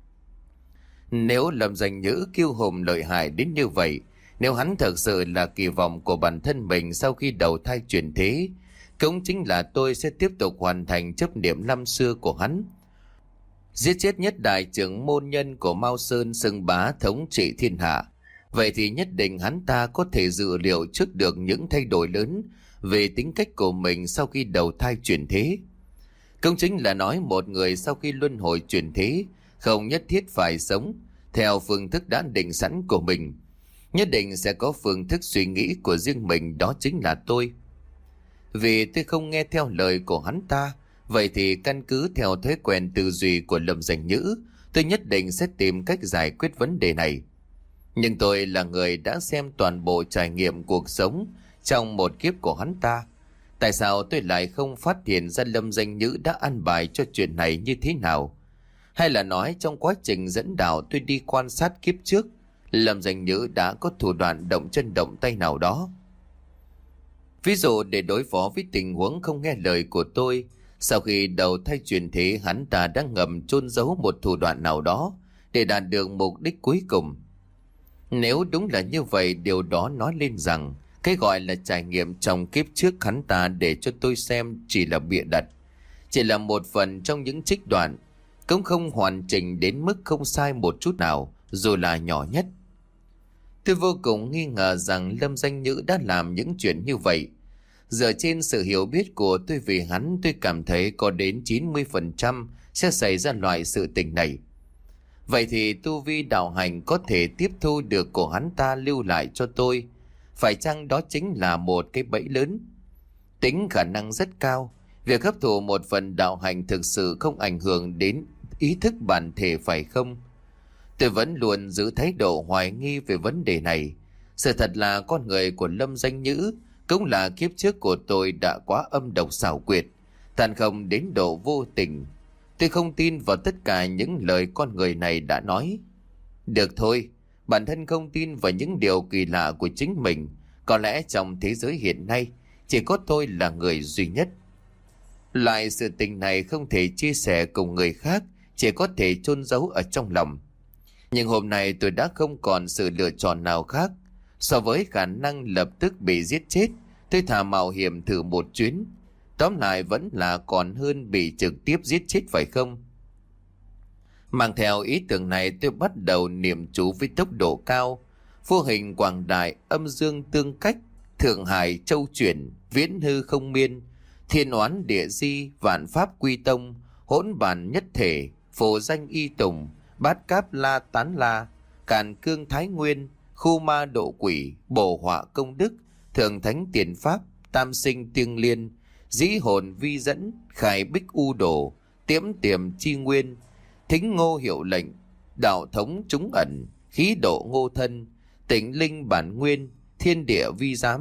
Nếu Lâm Danh Nhữ kiêu hùng lợi hại đến như vậy, nếu hắn thật sự là kỳ vọng của bản thân mình sau khi đầu thai chuyển thế, cũng chính là tôi sẽ tiếp tục hoàn thành chấp niệm năm xưa của hắn. Giết chết nhất đại trưởng môn nhân của Mao Sơn, xưng bá thống trị thiên hạ. Vậy thì nhất định hắn ta có thể dự liệu trước được những thay đổi lớn về tính cách của mình sau khi đầu thai chuyển thế. Cũng chính là nói một người sau khi luân hồi chuyển thế không nhất thiết phải sống theo phương thức đã định sẵn của mình. Nhất định sẽ có phương thức suy nghĩ của riêng mình, đó chính là tôi. Vì tôi không nghe theo lời của hắn ta, vậy thì căn cứ theo thói quen tư duy của Lâm Danh Nhữ, tôi nhất định sẽ tìm cách giải quyết vấn đề này. Nhưng tôi là người đã xem toàn bộ trải nghiệm cuộc sống trong một kiếp của hắn ta. Tại sao tôi lại không phát hiện ra Lâm Danh Nhữ đã an bài cho chuyện này như thế nào? Hay là nói trong quá trình dẫn đạo tôi đi quan sát kiếp trước, Lâm Danh Nhữ đã có thủ đoạn động chân động tay nào đó? Ví dụ để đối phó với tình huống không nghe lời của tôi, sau khi đầu thai chuyển thế hắn ta đã ngầm chôn giấu một thủ đoạn nào đó để đạt được mục đích cuối cùng. Nếu đúng là như vậy, điều đó nói lên rằng cái gọi là trải nghiệm trong kiếp trước hắn ta để cho tôi xem chỉ là bịa đặt, chỉ là một phần trong những trích đoạn, cũng không hoàn chỉnh đến mức không sai một chút nào, dù là nhỏ nhất. Tôi vô cùng nghi ngờ rằng Lâm Danh Nhữ đã làm những chuyện như vậy. Dựa trên sự hiểu biết của tôi về hắn, tôi cảm thấy có đến chín mươi phần trăm sẽ xảy ra loại sự tình này. Vậy thì tu vi đạo hành có thể tiếp thu được của hắn ta lưu lại cho tôi, phải chăng đó chính là một cái bẫy lớn? Tính khả năng rất cao, việc hấp thụ một phần đạo hành thực sự không ảnh hưởng đến ý thức bản thể phải không? Tôi vẫn luôn giữ thái độ hoài nghi về vấn đề này. Sự thật là con người của Lâm Danh Nhữ cũng là kiếp trước của tôi đã quá âm độc xảo quyệt, tàn không đến độ vô tình. Tôi không tin vào tất cả những lời con người này đã nói. Được thôi, bản thân không tin vào những điều kỳ lạ của chính mình. Có lẽ trong thế giới hiện nay chỉ có tôi là người duy nhất. Loại sự tình này không thể chia sẻ cùng người khác, chỉ có thể chôn giấu ở trong lòng. Nhưng hôm nay tôi đã không còn sự lựa chọn nào khác. So với khả năng lập tức bị giết chết, tôi thà mạo hiểm thử một chuyến. Tóm lại vẫn là còn hơn bị trực tiếp giết chết phải không? Mang theo ý tưởng này, tôi bắt đầu niệm chú với tốc độ cao. Vô hình quảng đại, âm dương tương cách, thượng hải châu chuyển, viễn hư không miên, thiên oán địa di, vạn pháp quy tông, hỗn bản nhất thể, phổ danh y tùng, bát cáp la tán la, càn cương thái nguyên, khu ma độ quỷ, bổ họa công đức, thượng thánh tiền pháp, tam sinh tiên liên, dĩ hồn vi dẫn, khải bích u đồ, tiễm tiềm chi nguyên, thính ngô hiệu lệnh, đạo thống chúng ẩn, khí độ ngô thân, tịnh linh bản nguyên, thiên địa vi giám,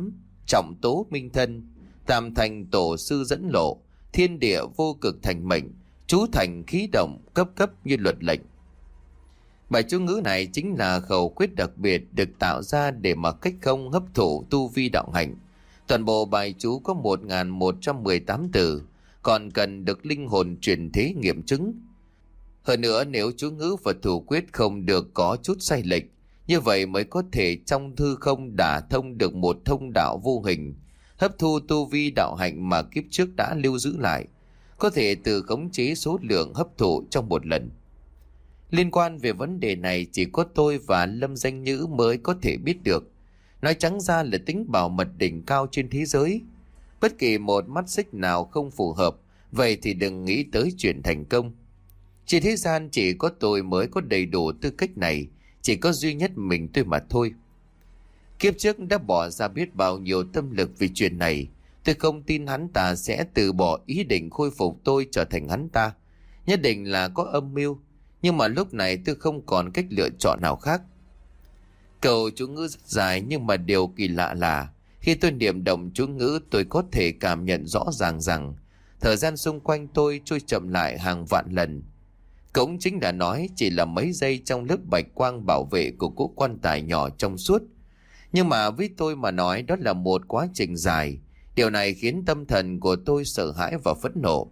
trọng tố minh thân, tam thành tổ sư dẫn lộ, thiên địa vô cực thành mệnh, chú thành khí động, cấp cấp như luật lệnh. Bài chú ngữ này chính là khẩu quyết đặc biệt được tạo ra để mà cách không hấp thụ tu vi đạo hạnh. Toàn bộ bài chú có một nghìn một trăm mười tám từ, còn cần được linh hồn truyền thế nghiệm chứng. Hơn nữa, nếu chú ngữ và thủ quyết không được có chút sai lệch, như vậy mới có thể trong hư không đả thông được một thông đạo vô hình, hấp thu tu vi đạo hạnh mà kiếp trước đã lưu giữ lại, có thể tự khống chế số lượng hấp thụ trong một lần. Liên quan về vấn đề này chỉ có tôi và Lâm Danh Nhữ mới có thể biết được. Nói trắng ra là tính bảo mật đỉnh cao trên thế giới. Bất kỳ một mắt xích nào không phù hợp, vậy thì đừng nghĩ tới chuyện thành công. Trên thế gian chỉ có tôi mới có đầy đủ tư cách này, chỉ có duy nhất mình tôi mà thôi. Kiếp trước đã bỏ ra biết bao nhiêu tâm lực vì chuyện này. Tôi không tin hắn ta sẽ từ bỏ ý định khôi phục tôi trở thành hắn ta. Nhất định là có âm mưu. Nhưng mà lúc này tôi không còn cách lựa chọn nào khác. Câu chú ngữ rất dài, nhưng mà điều kỳ lạ là khi tôi niệm động chú ngữ, tôi có thể cảm nhận rõ ràng rằng thời gian xung quanh tôi trôi chậm lại hàng vạn lần. Cũng chính là nói chỉ là mấy giây trong lớp bạch quang bảo vệ của cỗ quan tài nhỏ trong suốt. Nhưng mà với tôi mà nói đó là một quá trình dài. Điều này khiến tâm thần của tôi sợ hãi và phẫn nộ.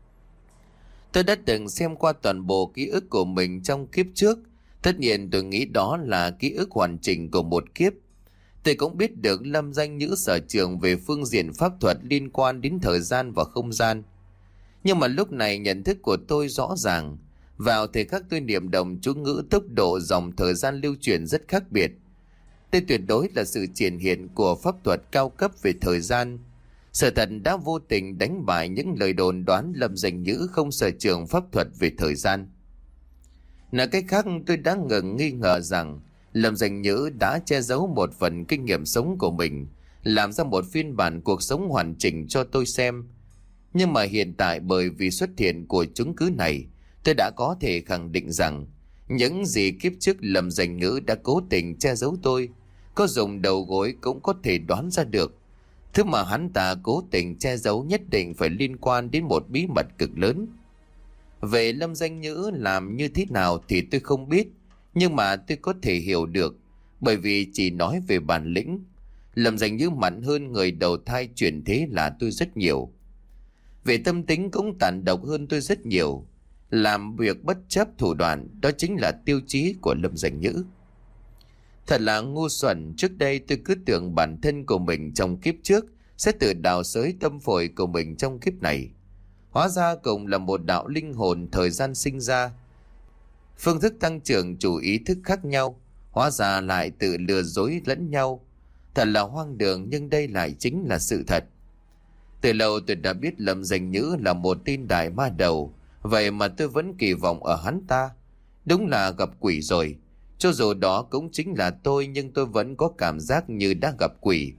Tôi đã từng xem qua toàn bộ ký ức của mình trong kiếp trước. Tất nhiên tôi nghĩ đó là ký ức hoàn chỉnh của một kiếp. Tôi cũng biết được Lâm Danh Nhữ sở trường về phương diện pháp thuật liên quan đến thời gian và không gian. Nhưng mà lúc này nhận thức của tôi rõ ràng. Vào thời khắc tôi niệm động chú ngữ, tốc độ dòng thời gian lưu chuyển rất khác biệt. Đây tuyệt đối là sự triển hiện của pháp thuật cao cấp về thời gian. Sự thật đã vô tình đánh bại những lời đồn đoán Lâm Danh Nhữ không sở trường pháp thuật về thời gian. Nói cách khác, tôi đã ngừng nghi ngờ rằng Lâm Danh Nhữ đã che giấu một phần kinh nghiệm sống của mình, làm ra một phiên bản cuộc sống hoàn chỉnh cho tôi xem. Nhưng mà hiện tại bởi vì xuất hiện của chứng cứ này, tôi đã có thể khẳng định rằng những gì kiếp trước Lâm Danh Nhữ đã cố tình che giấu tôi, có dùng đầu gối cũng có thể đoán ra được. Thứ mà hắn ta cố tình che giấu nhất định phải liên quan đến một bí mật cực lớn. Về Lâm Danh Nhữ làm như thế nào thì tôi không biết, nhưng mà tôi có thể hiểu được, bởi vì chỉ nói về bản lĩnh, Lâm Danh Nhữ mạnh hơn người đầu thai chuyển thế là tôi rất nhiều. Về tâm tính cũng tàn độc hơn tôi rất nhiều. Làm việc bất chấp thủ đoạn, đó chính là tiêu chí của Lâm Danh Nhữ. Thật là ngu xuẩn, trước đây tôi cứ tưởng bản thân của mình trong kiếp trước sẽ tự đào xới tâm phổi của mình trong kiếp này. Hóa ra cùng là một đạo linh hồn thời gian sinh ra. Phương thức tăng trưởng chủ ý thức khác nhau, hóa ra lại tự lừa dối lẫn nhau. Thật là hoang đường, nhưng đây lại chính là sự thật. Từ lâu tôi đã biết Lâm Danh Nhữ là một tin đại ma đầu, vậy mà tôi vẫn kỳ vọng ở hắn ta. Đúng là gặp quỷ rồi. Cho dù đó cũng chính là tôi, nhưng tôi vẫn có cảm giác như đã gặp quỷ.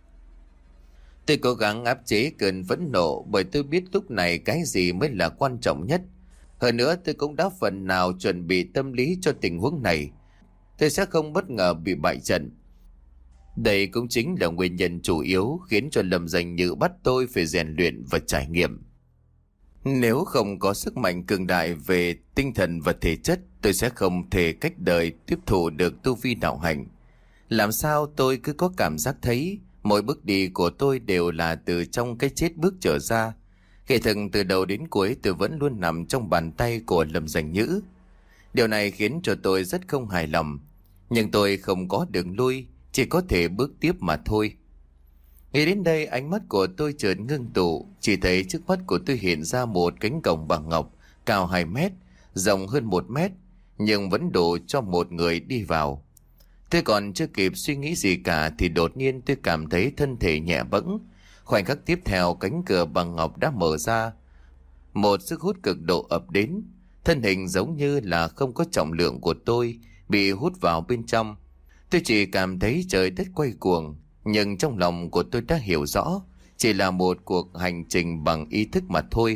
Tôi cố gắng áp chế cơn phẫn nộ, bởi tôi biết lúc này cái gì mới là quan trọng nhất. Hơn nữa tôi cũng đã phần nào chuẩn bị tâm lý cho tình huống này. Tôi sẽ không bất ngờ bị bại trận. Đây cũng chính là nguyên nhân chủ yếu khiến cho Lâm Danh Nhữ bắt tôi phải rèn luyện và trải nghiệm. Nếu không có sức mạnh cường đại về tinh thần và thể chất, tôi sẽ không thể cách đời tiếp thụ được tu vi đạo hạnh. Làm sao tôi cứ có cảm giác thấy mỗi bước đi của tôi đều là từ trong cái chết bước trở ra. Kể thực từ đầu đến cuối tôi vẫn luôn nằm trong bàn tay của Lâm Danh Nhữ. Điều này khiến cho tôi rất không hài lòng. Nhưng tôi không có đường lui, chỉ có thể bước tiếp mà thôi. Nghĩ đến đây, ánh mắt của tôi chợt ngưng tụ. Chỉ thấy trước mắt của tôi hiện ra một cánh cổng bằng ngọc, cao hai mét, rộng hơn một mét, nhưng vẫn đủ cho một người đi vào. Tôi còn chưa kịp suy nghĩ gì cả thì đột nhiên tôi cảm thấy thân thể nhẹ bẫng. Khoảnh khắc tiếp theo, cánh cửa bằng ngọc đã mở ra. Một sức hút cực độ ập đến. Thân hình giống như là không có trọng lượng của tôi bị hút vào bên trong. Tôi chỉ cảm thấy trời đất quay cuồng, nhưng trong lòng của tôi đã hiểu rõ, chỉ là một cuộc hành trình bằng ý thức mà thôi.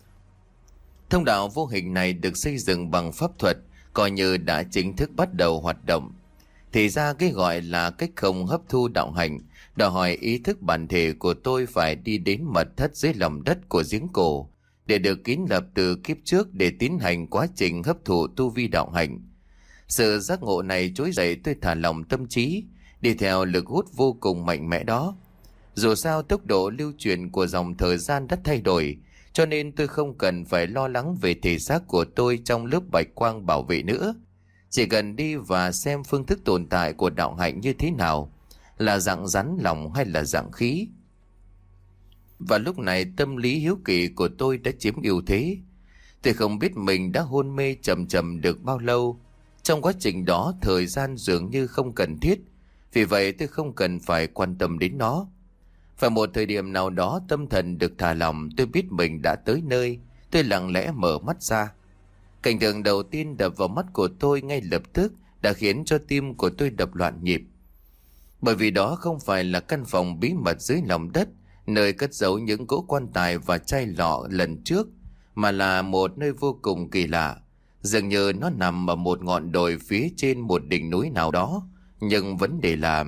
Thông đạo vô hình này được xây dựng bằng pháp thuật, coi như đã chính thức bắt đầu hoạt động. Thì ra cái gọi là cách không hấp thu đạo hạnh đòi hỏi ý thức bản thể của tôi phải đi đến mật thất dưới lòng đất của giếng cổ để được kín lập từ kiếp trước để tiến hành quá trình hấp thụ tu vi đạo hạnh. Sự giác ngộ này trỗi dậy, tôi thả lòng tâm trí, đi theo lực hút vô cùng mạnh mẽ đó. Dù sao tốc độ lưu truyền của dòng thời gian đã thay đổi, cho nên tôi không cần phải lo lắng về thể xác của tôi trong lớp bạch quang bảo vệ nữa. Chỉ cần đi và xem phương thức tồn tại của đạo hạnh như thế nào, là dạng rắn lòng hay là dạng khí. Và lúc này tâm lý hiếu kỳ của tôi đã chiếm ưu thế. Tôi không biết mình đã hôn mê chậm chậm được bao lâu. Trong quá trình đó thời gian dường như không cần thiết, vì vậy tôi không cần phải quan tâm đến nó. Vào một thời điểm nào đó tâm thần được thả lỏng, tôi biết mình đã tới nơi. Tôi lặng lẽ mở mắt ra. Cảnh tượng đầu tiên đập vào mắt của tôi ngay lập tức đã khiến cho tim của tôi đập loạn nhịp. Bởi vì đó không phải là căn phòng bí mật dưới lòng đất, nơi cất giấu những cỗ quan tài và chai lọ lần trước, mà là một nơi vô cùng kỳ lạ. Dường như nó nằm ở một ngọn đồi phía trên một đỉnh núi nào đó. Nhưng vấn đề là...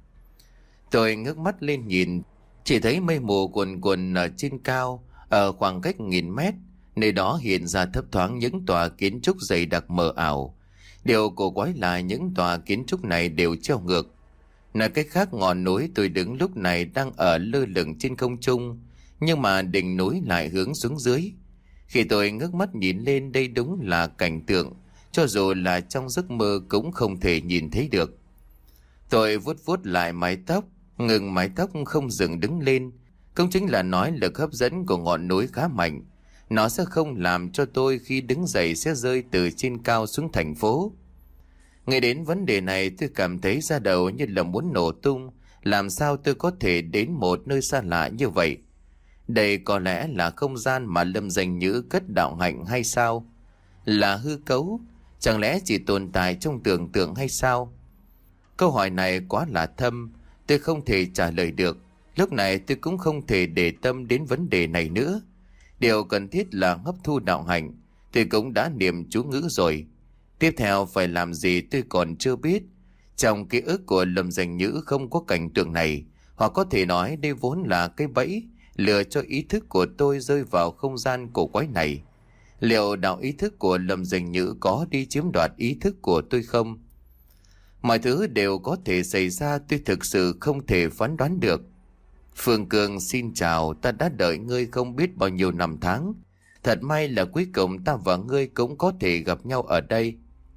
Tôi ngước mắt lên nhìn, chỉ thấy mây mù cuồn cuộn ở trên cao, ở khoảng cách nghìn mét. Nơi đó hiện ra thấp thoáng những tòa kiến trúc dày đặc mờ ảo. Điều cổ quái là những tòa kiến trúc này đều treo ngược. Nói cách khác, ngọn núi tôi đứng lúc này đang ở lơ lửng trên không trung, nhưng mà đỉnh núi lại hướng xuống dưới. Khi tôi ngước mắt nhìn lên, đây đúng là cảnh tượng cho dù là trong giấc mơ cũng không thể nhìn thấy được. Tôi vuốt vuốt lại mái tóc, ngừng mái tóc không dừng đứng lên. Cũng chính là nói lực hấp dẫn của ngọn núi khá mạnh. Nó sẽ không làm cho tôi khi đứng dậy sẽ rơi từ trên cao xuống thành phố. Ngay đến vấn đề này tôi cảm thấy da đầu như là muốn nổ tung. Làm sao tôi có thể đến một nơi xa lạ như vậy? Đây có lẽ là không gian mà Lâm Danh Nhữ cất đạo hạnh hay sao? Là hư cấu? Chẳng lẽ chỉ tồn tại trong tưởng tượng hay sao? Câu hỏi này quá là thâm, tôi không thể trả lời được. Lúc này tôi cũng không thể để tâm đến vấn đề này nữa. Điều cần thiết là hấp thu đạo hạnh. Tôi cũng đã niệm chú ngữ rồi. Tiếp theo phải làm gì tôi còn chưa biết. Trong ký ức của Lâm Danh Nhữ không có cảnh tượng này, hoặc có thể nói đây vốn là cái bẫy lừa cho ý thức của tôi rơi vào không gian cổ quái này. Liệu đạo ý thức của Lâm Danh Nhữ có đi chiếm đoạt ý thức của tôi không? Mọi thứ đều có thể xảy ra, tôi thực sự không thể phán đoán được. Phương Cường xin chào, ta đã đợi ngươi không biết bao nhiêu năm tháng. Thật may là cuối cùng ta và ngươi cũng có thể gặp nhau ở đây.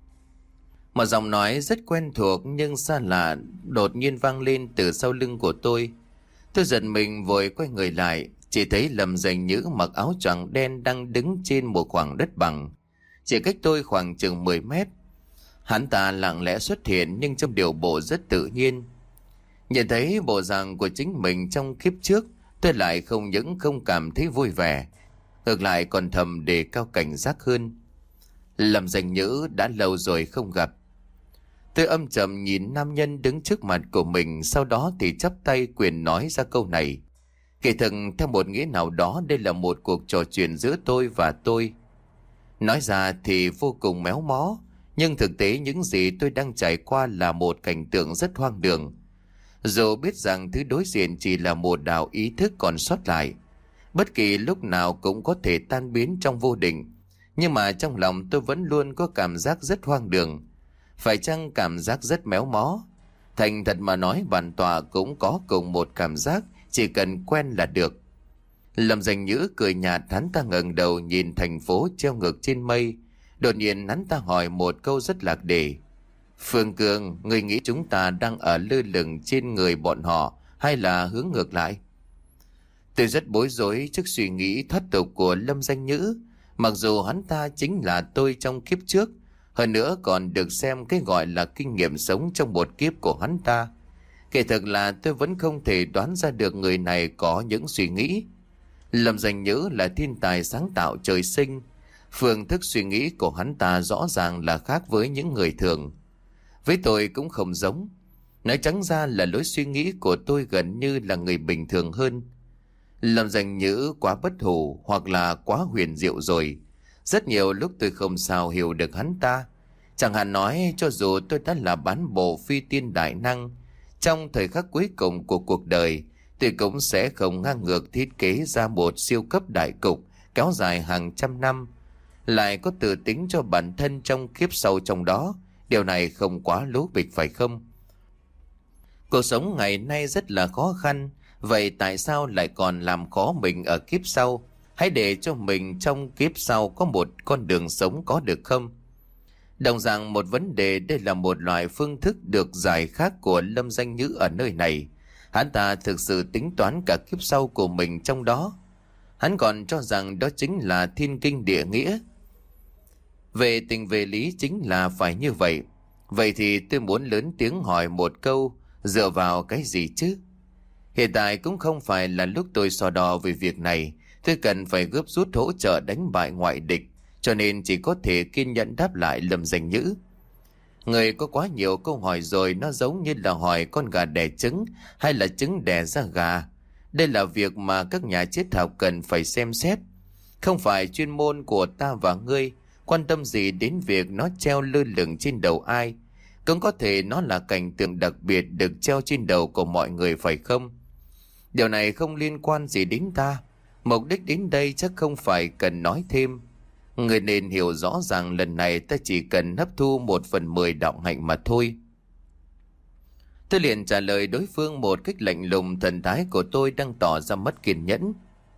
Một giọng nói rất quen thuộc nhưng xa lạ đột nhiên vang lên từ sau lưng của tôi. Tôi giật mình vội quay người lại, chỉ thấy Lâm Danh Nhữ mặc áo choàng đen đang đứng trên một khoảng đất bằng, chỉ cách tôi khoảng chừng mười mét. Hắn ta lặng lẽ xuất hiện nhưng trong điều bộ rất tự nhiên. Nhìn thấy bộ dạng của chính mình trong kiếp trước, tôi lại không những không cảm thấy vui vẻ, ngược lại còn thầm đề cao cảnh giác hơn. Lâm Danh Nhữ đã lâu rồi không gặp. Tôi âm trầm nhìn nam nhân đứng trước mặt của mình, sau đó thì chắp tay quyền nói ra câu này. Kỳ thực theo một nghĩa nào đó đây là một cuộc trò chuyện giữa tôi và tôi. Nói ra thì vô cùng méo mó, nhưng thực tế những gì tôi đang trải qua là một cảnh tượng rất hoang đường. Dù biết rằng thứ đối diện chỉ là một đạo ý thức còn sót lại, bất kỳ lúc nào cũng có thể tan biến trong vô định, nhưng mà trong lòng tôi vẫn luôn có cảm giác rất hoang đường. Phải chăng cảm giác rất méo mó? Thành thật mà nói, bản tọa cũng có cùng một cảm giác, chỉ cần quen là được. Lâm Danh Nhữ cười nhạt, hắn ta ngẩng đầu nhìn thành phố treo ngược trên mây. Đột nhiên hắn ta hỏi một câu rất lạc đề. Phương Cường, ngươi nghĩ chúng ta đang ở lơ lửng trên người bọn họ hay là hướng ngược lại? Tôi rất bối rối trước suy nghĩ thoát tục của Lâm Danh Nhữ. Mặc dù hắn ta chính là tôi trong kiếp trước, hơn nữa còn được xem cái gọi là kinh nghiệm sống trong một kiếp của hắn ta. Kể thật là tôi vẫn không thể đoán ra được người này có những suy nghĩ. Lâm Danh Nhữ là thiên tài sáng tạo trời sinh. Phương thức suy nghĩ của hắn ta rõ ràng là khác với những người thường. Với tôi cũng không giống. Nói trắng ra là lối suy nghĩ của tôi gần như là người bình thường hơn. Lâm Danh Nhữ quá bất hủ hoặc là quá huyền diệu rồi. Rất nhiều lúc tôi không sao hiểu được hắn ta. Chẳng hạn nói cho dù tôi đã là bán bộ phi tiên đại năng, Trong thời khắc cuối cùng của cuộc đời, tôi cũng sẽ không ngang ngược thiết kế ra một siêu cấp đại cục kéo dài hàng trăm năm, lại có tự tính cho bản thân trong kiếp sau trong đó. Điều này không quá lố bịch phải không? Cuộc sống ngày nay rất là khó khăn, vậy tại sao lại còn làm khó mình ở kiếp sau? Hãy để cho mình trong kiếp sau có một con đường sống có được không? Đồng dạng một vấn đề, đây là một loại phương thức được giải khác của Lâm Danh Nhữ ở nơi này. Hắn ta thực sự tính toán cả kiếp sau của mình trong đó. Hắn còn cho rằng đó chính là thiên kinh địa nghĩa. Về tình về lý chính là phải như vậy. Vậy thì tôi muốn lớn tiếng hỏi một câu, dựa vào cái gì chứ? Hiện tại cũng không phải là lúc tôi so đo về việc này. Tôi cần phải gấp rút hỗ trợ đánh bại ngoại địch, cho nên chỉ có thể kiên nhẫn đáp lại Lâm Danh Nhữ. Người có quá nhiều câu hỏi rồi, nó giống như là hỏi con gà đẻ trứng hay là trứng đẻ ra gà. Đây là việc mà các nhà triết học cần phải xem xét. Không phải chuyên môn của ta và ngươi, quan tâm gì đến việc nó treo lơ lửng trên đầu ai. Cũng có thể nó là cảnh tượng đặc biệt được treo trên đầu của mọi người phải không? Điều này không liên quan gì đến ta. Mục đích đến đây chắc không phải cần nói thêm. Người nên hiểu rõ ràng lần này ta chỉ cần hấp thu một phần mười đạo hạnh mà thôi. Tôi liền trả lời đối phương một cách lạnh lùng, thần thái của tôi đang tỏ ra mất kiên nhẫn.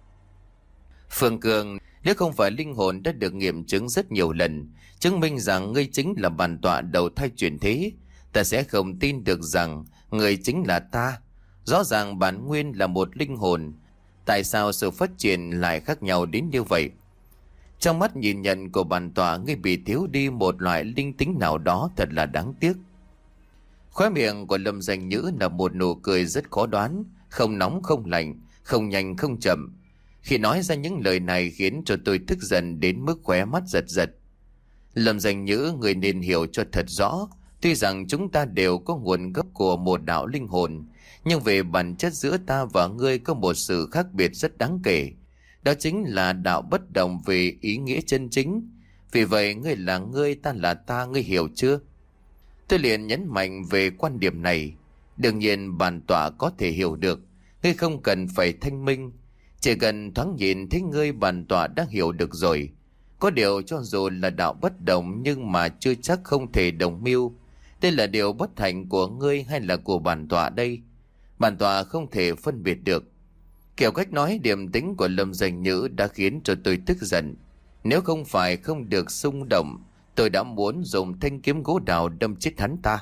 Phương Cường, nếu không phải linh hồn đã được nghiệm chứng rất nhiều lần, chứng minh rằng ngươi chính là bản tọa đầu thai chuyển thế, ta sẽ không tin được rằng người chính là ta. Rõ ràng bản nguyên là một linh hồn, tại sao sự phát triển lại khác nhau đến như vậy? Trong mắt nhìn nhận của bản tọa, ngươi bị thiếu đi một loại linh tính nào đó, thật là đáng tiếc. Khóe miệng của Lâm Danh Nhữ là một nụ cười rất khó đoán, không nóng không lạnh, không nhanh không chậm. Khi nói ra những lời này khiến cho tôi tức giận đến mức khóe mắt giật giật. Lâm Danh Nhữ, người nên hiểu cho thật rõ, tuy rằng chúng ta đều có nguồn gốc của một đạo linh hồn, nhưng về bản chất giữa ta và ngươi có một sự khác biệt rất đáng kể. Đó chính là đạo bất đồng về ý nghĩa chân chính. Vì vậy ngươi là ngươi, ta là ta, ngươi hiểu chưa? Tôi liền nhấn mạnh về quan điểm này. Đương nhiên bản tọa có thể hiểu được. Ngươi không cần phải thanh minh, chỉ cần thoáng nhìn thấy ngươi, bản tọa đã hiểu được rồi. Có điều cho dù là đạo bất đồng nhưng mà chưa chắc không thể đồng mưu. Đây là điều bất hạnh của ngươi hay là của bản tọa đây? Bản tọa không thể phân biệt được. Kiểu cách nói điềm tĩnh của Lâm Danh Nhữ đã khiến cho tôi tức giận. Nếu không phải không được xung động, tôi đã muốn dùng thanh kiếm gỗ đào đâm chết hắn ta.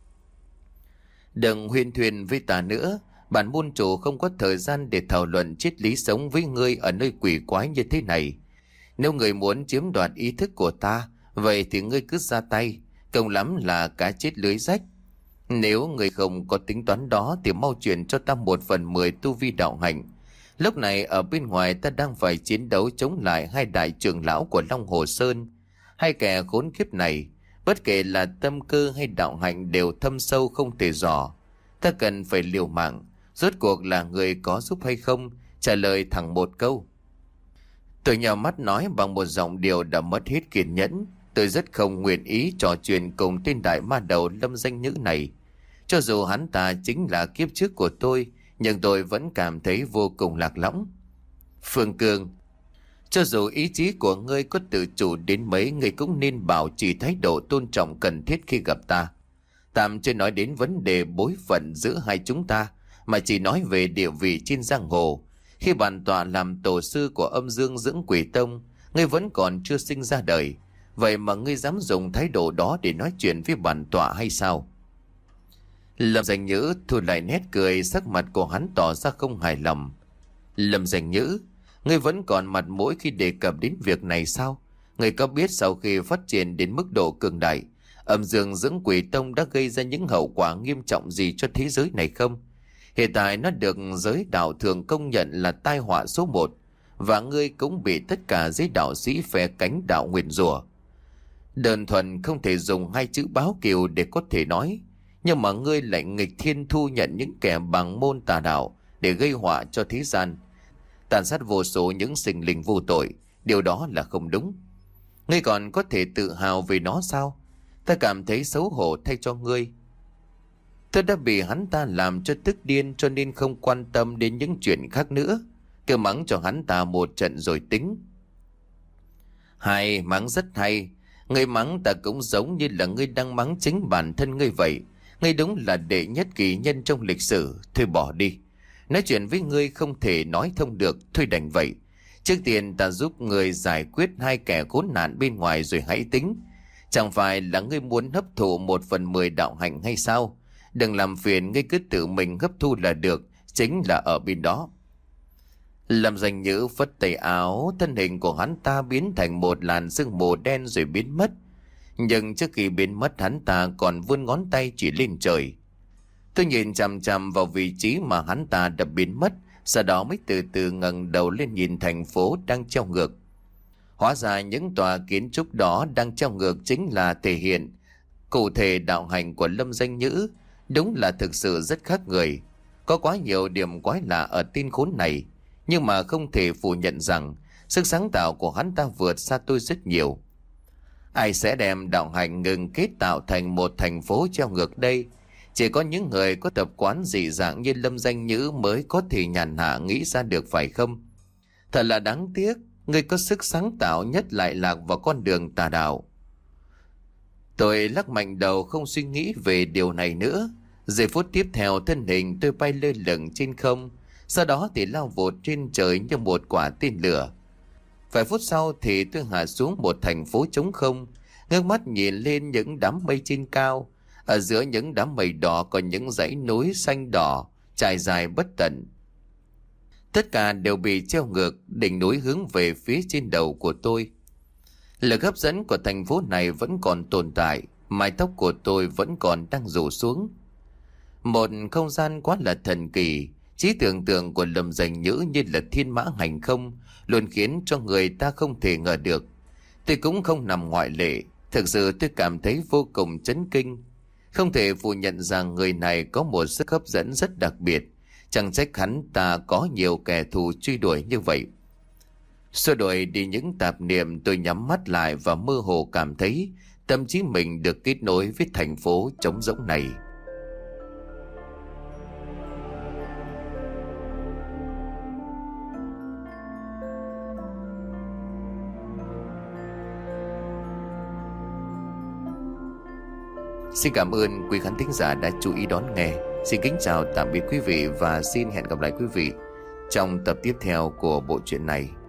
Đừng huyên thuyên với ta nữa. Bản môn chủ không có thời gian để thảo luận triết lý sống với ngươi ở nơi quỷ quái như thế này. Nếu ngươi muốn chiếm đoạt ý thức của ta, vậy thì ngươi cứ ra tay, công lắm là cá chết lưới rách. Nếu ngươi không có tính toán đó thì mau chuyển cho ta một phần mười tu vi đạo hạnh. Lúc này ở bên ngoài ta đang phải chiến đấu chống lại hai đại trưởng lão của Long Hồ Sơn. Hai kẻ khốn kiếp này, bất kể là tâm cơ hay đạo hạnh đều thâm sâu không thể dò. Ta cần phải liều mạng. Rốt cuộc là người có giúp hay không? Trả lời thẳng một câu. Tôi nhào mắt nói bằng một giọng điệu đã mất hết kiên nhẫn. Tôi rất không nguyện ý trò chuyện cùng tên đại ma đầu Lâm Danh Nhữ này. Cho dù hắn ta chính là kiếp trước của tôi, nhưng tôi vẫn cảm thấy vô cùng lạc lõng. Phương Cường, cho dù ý chí của ngươi có tự chủ đến mấy, ngươi cũng nên bảo trì thái độ tôn trọng cần thiết khi gặp ta. Tạm chưa nói đến vấn đề bối phận giữa hai chúng ta, mà chỉ nói về địa vị trên giang hồ. Khi bản tọa làm tổ sư của Âm Dương Dưỡng Quỷ Tông, ngươi vẫn còn chưa sinh ra đời. Vậy mà ngươi dám dùng thái độ đó để nói chuyện với bản tọa hay sao? Lâm Danh Nhữ thu lại nét cười, sắc mặt của hắn tỏ ra không hài lòng. Lâm Danh Nhữ, ngươi vẫn còn mặt mũi khi đề cập đến việc này sao? Ngươi có biết sau khi phát triển đến mức độ cường đại, Âm Dương Dưỡng Quỷ Tông đã gây ra những hậu quả nghiêm trọng gì cho thế giới này không? Hiện tại nó được giới đạo thường công nhận là tai họa số một, và ngươi cũng bị tất cả giới đạo sĩ phe cánh đạo nguyền rủa. Đơn thuần không thể dùng hai chữ báo kiều để có thể nói, nhưng mà ngươi lại nghịch thiên thu nhận những kẻ bằng môn tà đạo để gây họa cho thế gian, tàn sát vô số những sinh linh vô tội. Điều đó là không đúng. Ngươi còn có thể tự hào về nó sao? Ta cảm thấy xấu hổ thay cho ngươi. Tôi đã bị hắn ta làm cho tức điên, cho nên không quan tâm đến những chuyện khác nữa. Cứ mắng cho hắn ta một trận rồi tính. Hay, mắng rất hay. Ngươi mắng ta cũng giống như là ngươi đang mắng chính bản thân ngươi vậy. Ngươi đúng là đệ nhất kỳ nhân trong lịch sử. Thôi bỏ đi. Nói chuyện với ngươi không thể nói thông được. Thôi đành vậy. Trước tiên ta giúp ngươi giải quyết hai kẻ khốn nạn bên ngoài rồi hãy tính. Chẳng phải là ngươi muốn hấp thụ một phần mười đạo hạnh hay sao? Đừng làm phiền, ngươi cứ tự mình hấp thu là được. Chính là ở bên đó. Lâm Danh Nhữ phất tay áo, thân hình của hắn ta biến thành một làn sương mù đen rồi biến mất. Nhưng trước khi biến mất, hắn ta còn vươn ngón tay chỉ lên trời. Tôi nhìn chằm chằm vào vị trí mà hắn ta đã biến mất, sau đó mới từ từ ngẩng đầu lên nhìn thành phố đang treo ngược. Hóa ra những tòa kiến trúc đó đang treo ngược chính là thể hiện cụ thể đạo hành của Lâm Danh Nhữ. Đúng là thực sự rất khác người. Có quá nhiều điểm quái lạ ở tin khốn này, nhưng mà không thể phủ nhận rằng sức sáng tạo của hắn ta vượt xa tôi rất nhiều. Ai sẽ đem đạo hành ngừng kết tạo thành một thành phố treo ngược đây? Chỉ có những người có tập quán dị dạng như Lâm Danh Nhữ mới có thể nhàn hạ nghĩ ra được, phải không? Thật là đáng tiếc, người có sức sáng tạo nhất lại lạc vào con đường tà đạo. Tôi lắc mạnh đầu không suy nghĩ về điều này nữa. Giây phút tiếp theo, thân hình tôi bay lơ lửng trên không, sau đó thì lao vụt trên trời như một quả tên lửa. Vài phút sau thì tôi hạ xuống một thành phố trống không, ngước mắt nhìn lên những đám mây trên cao. Ở giữa những đám mây đỏ còn những dãy núi xanh đỏ trải dài bất tận. Tất cả đều bị treo ngược, đỉnh núi hướng về phía trên đầu của tôi. Lực hấp dẫn của thành phố này vẫn còn tồn tại, mái tóc của tôi vẫn còn đang rủ xuống. Một không gian quá là thần kỳ. Trí tưởng tượng của Lâm Danh Nhữ như là thiên mã hành không, luôn khiến cho người ta không thể ngờ được. Tôi cũng không nằm ngoại lệ. Thực sự tôi cảm thấy vô cùng chấn kinh. Không thể phủ nhận rằng người này có một sức hấp dẫn rất đặc biệt. Chẳng trách hắn ta có nhiều kẻ thù truy đuổi như vậy. Xua đuổi đi những tạp niệm, tôi nhắm mắt lại và mơ hồ cảm thấy tâm trí mình được kết nối với thành phố trống rỗng này. Xin cảm ơn quý khán thính giả đã chú ý đón nghe. Xin kính chào tạm biệt quý vị và xin hẹn gặp lại quý vị trong tập tiếp theo của bộ truyện này.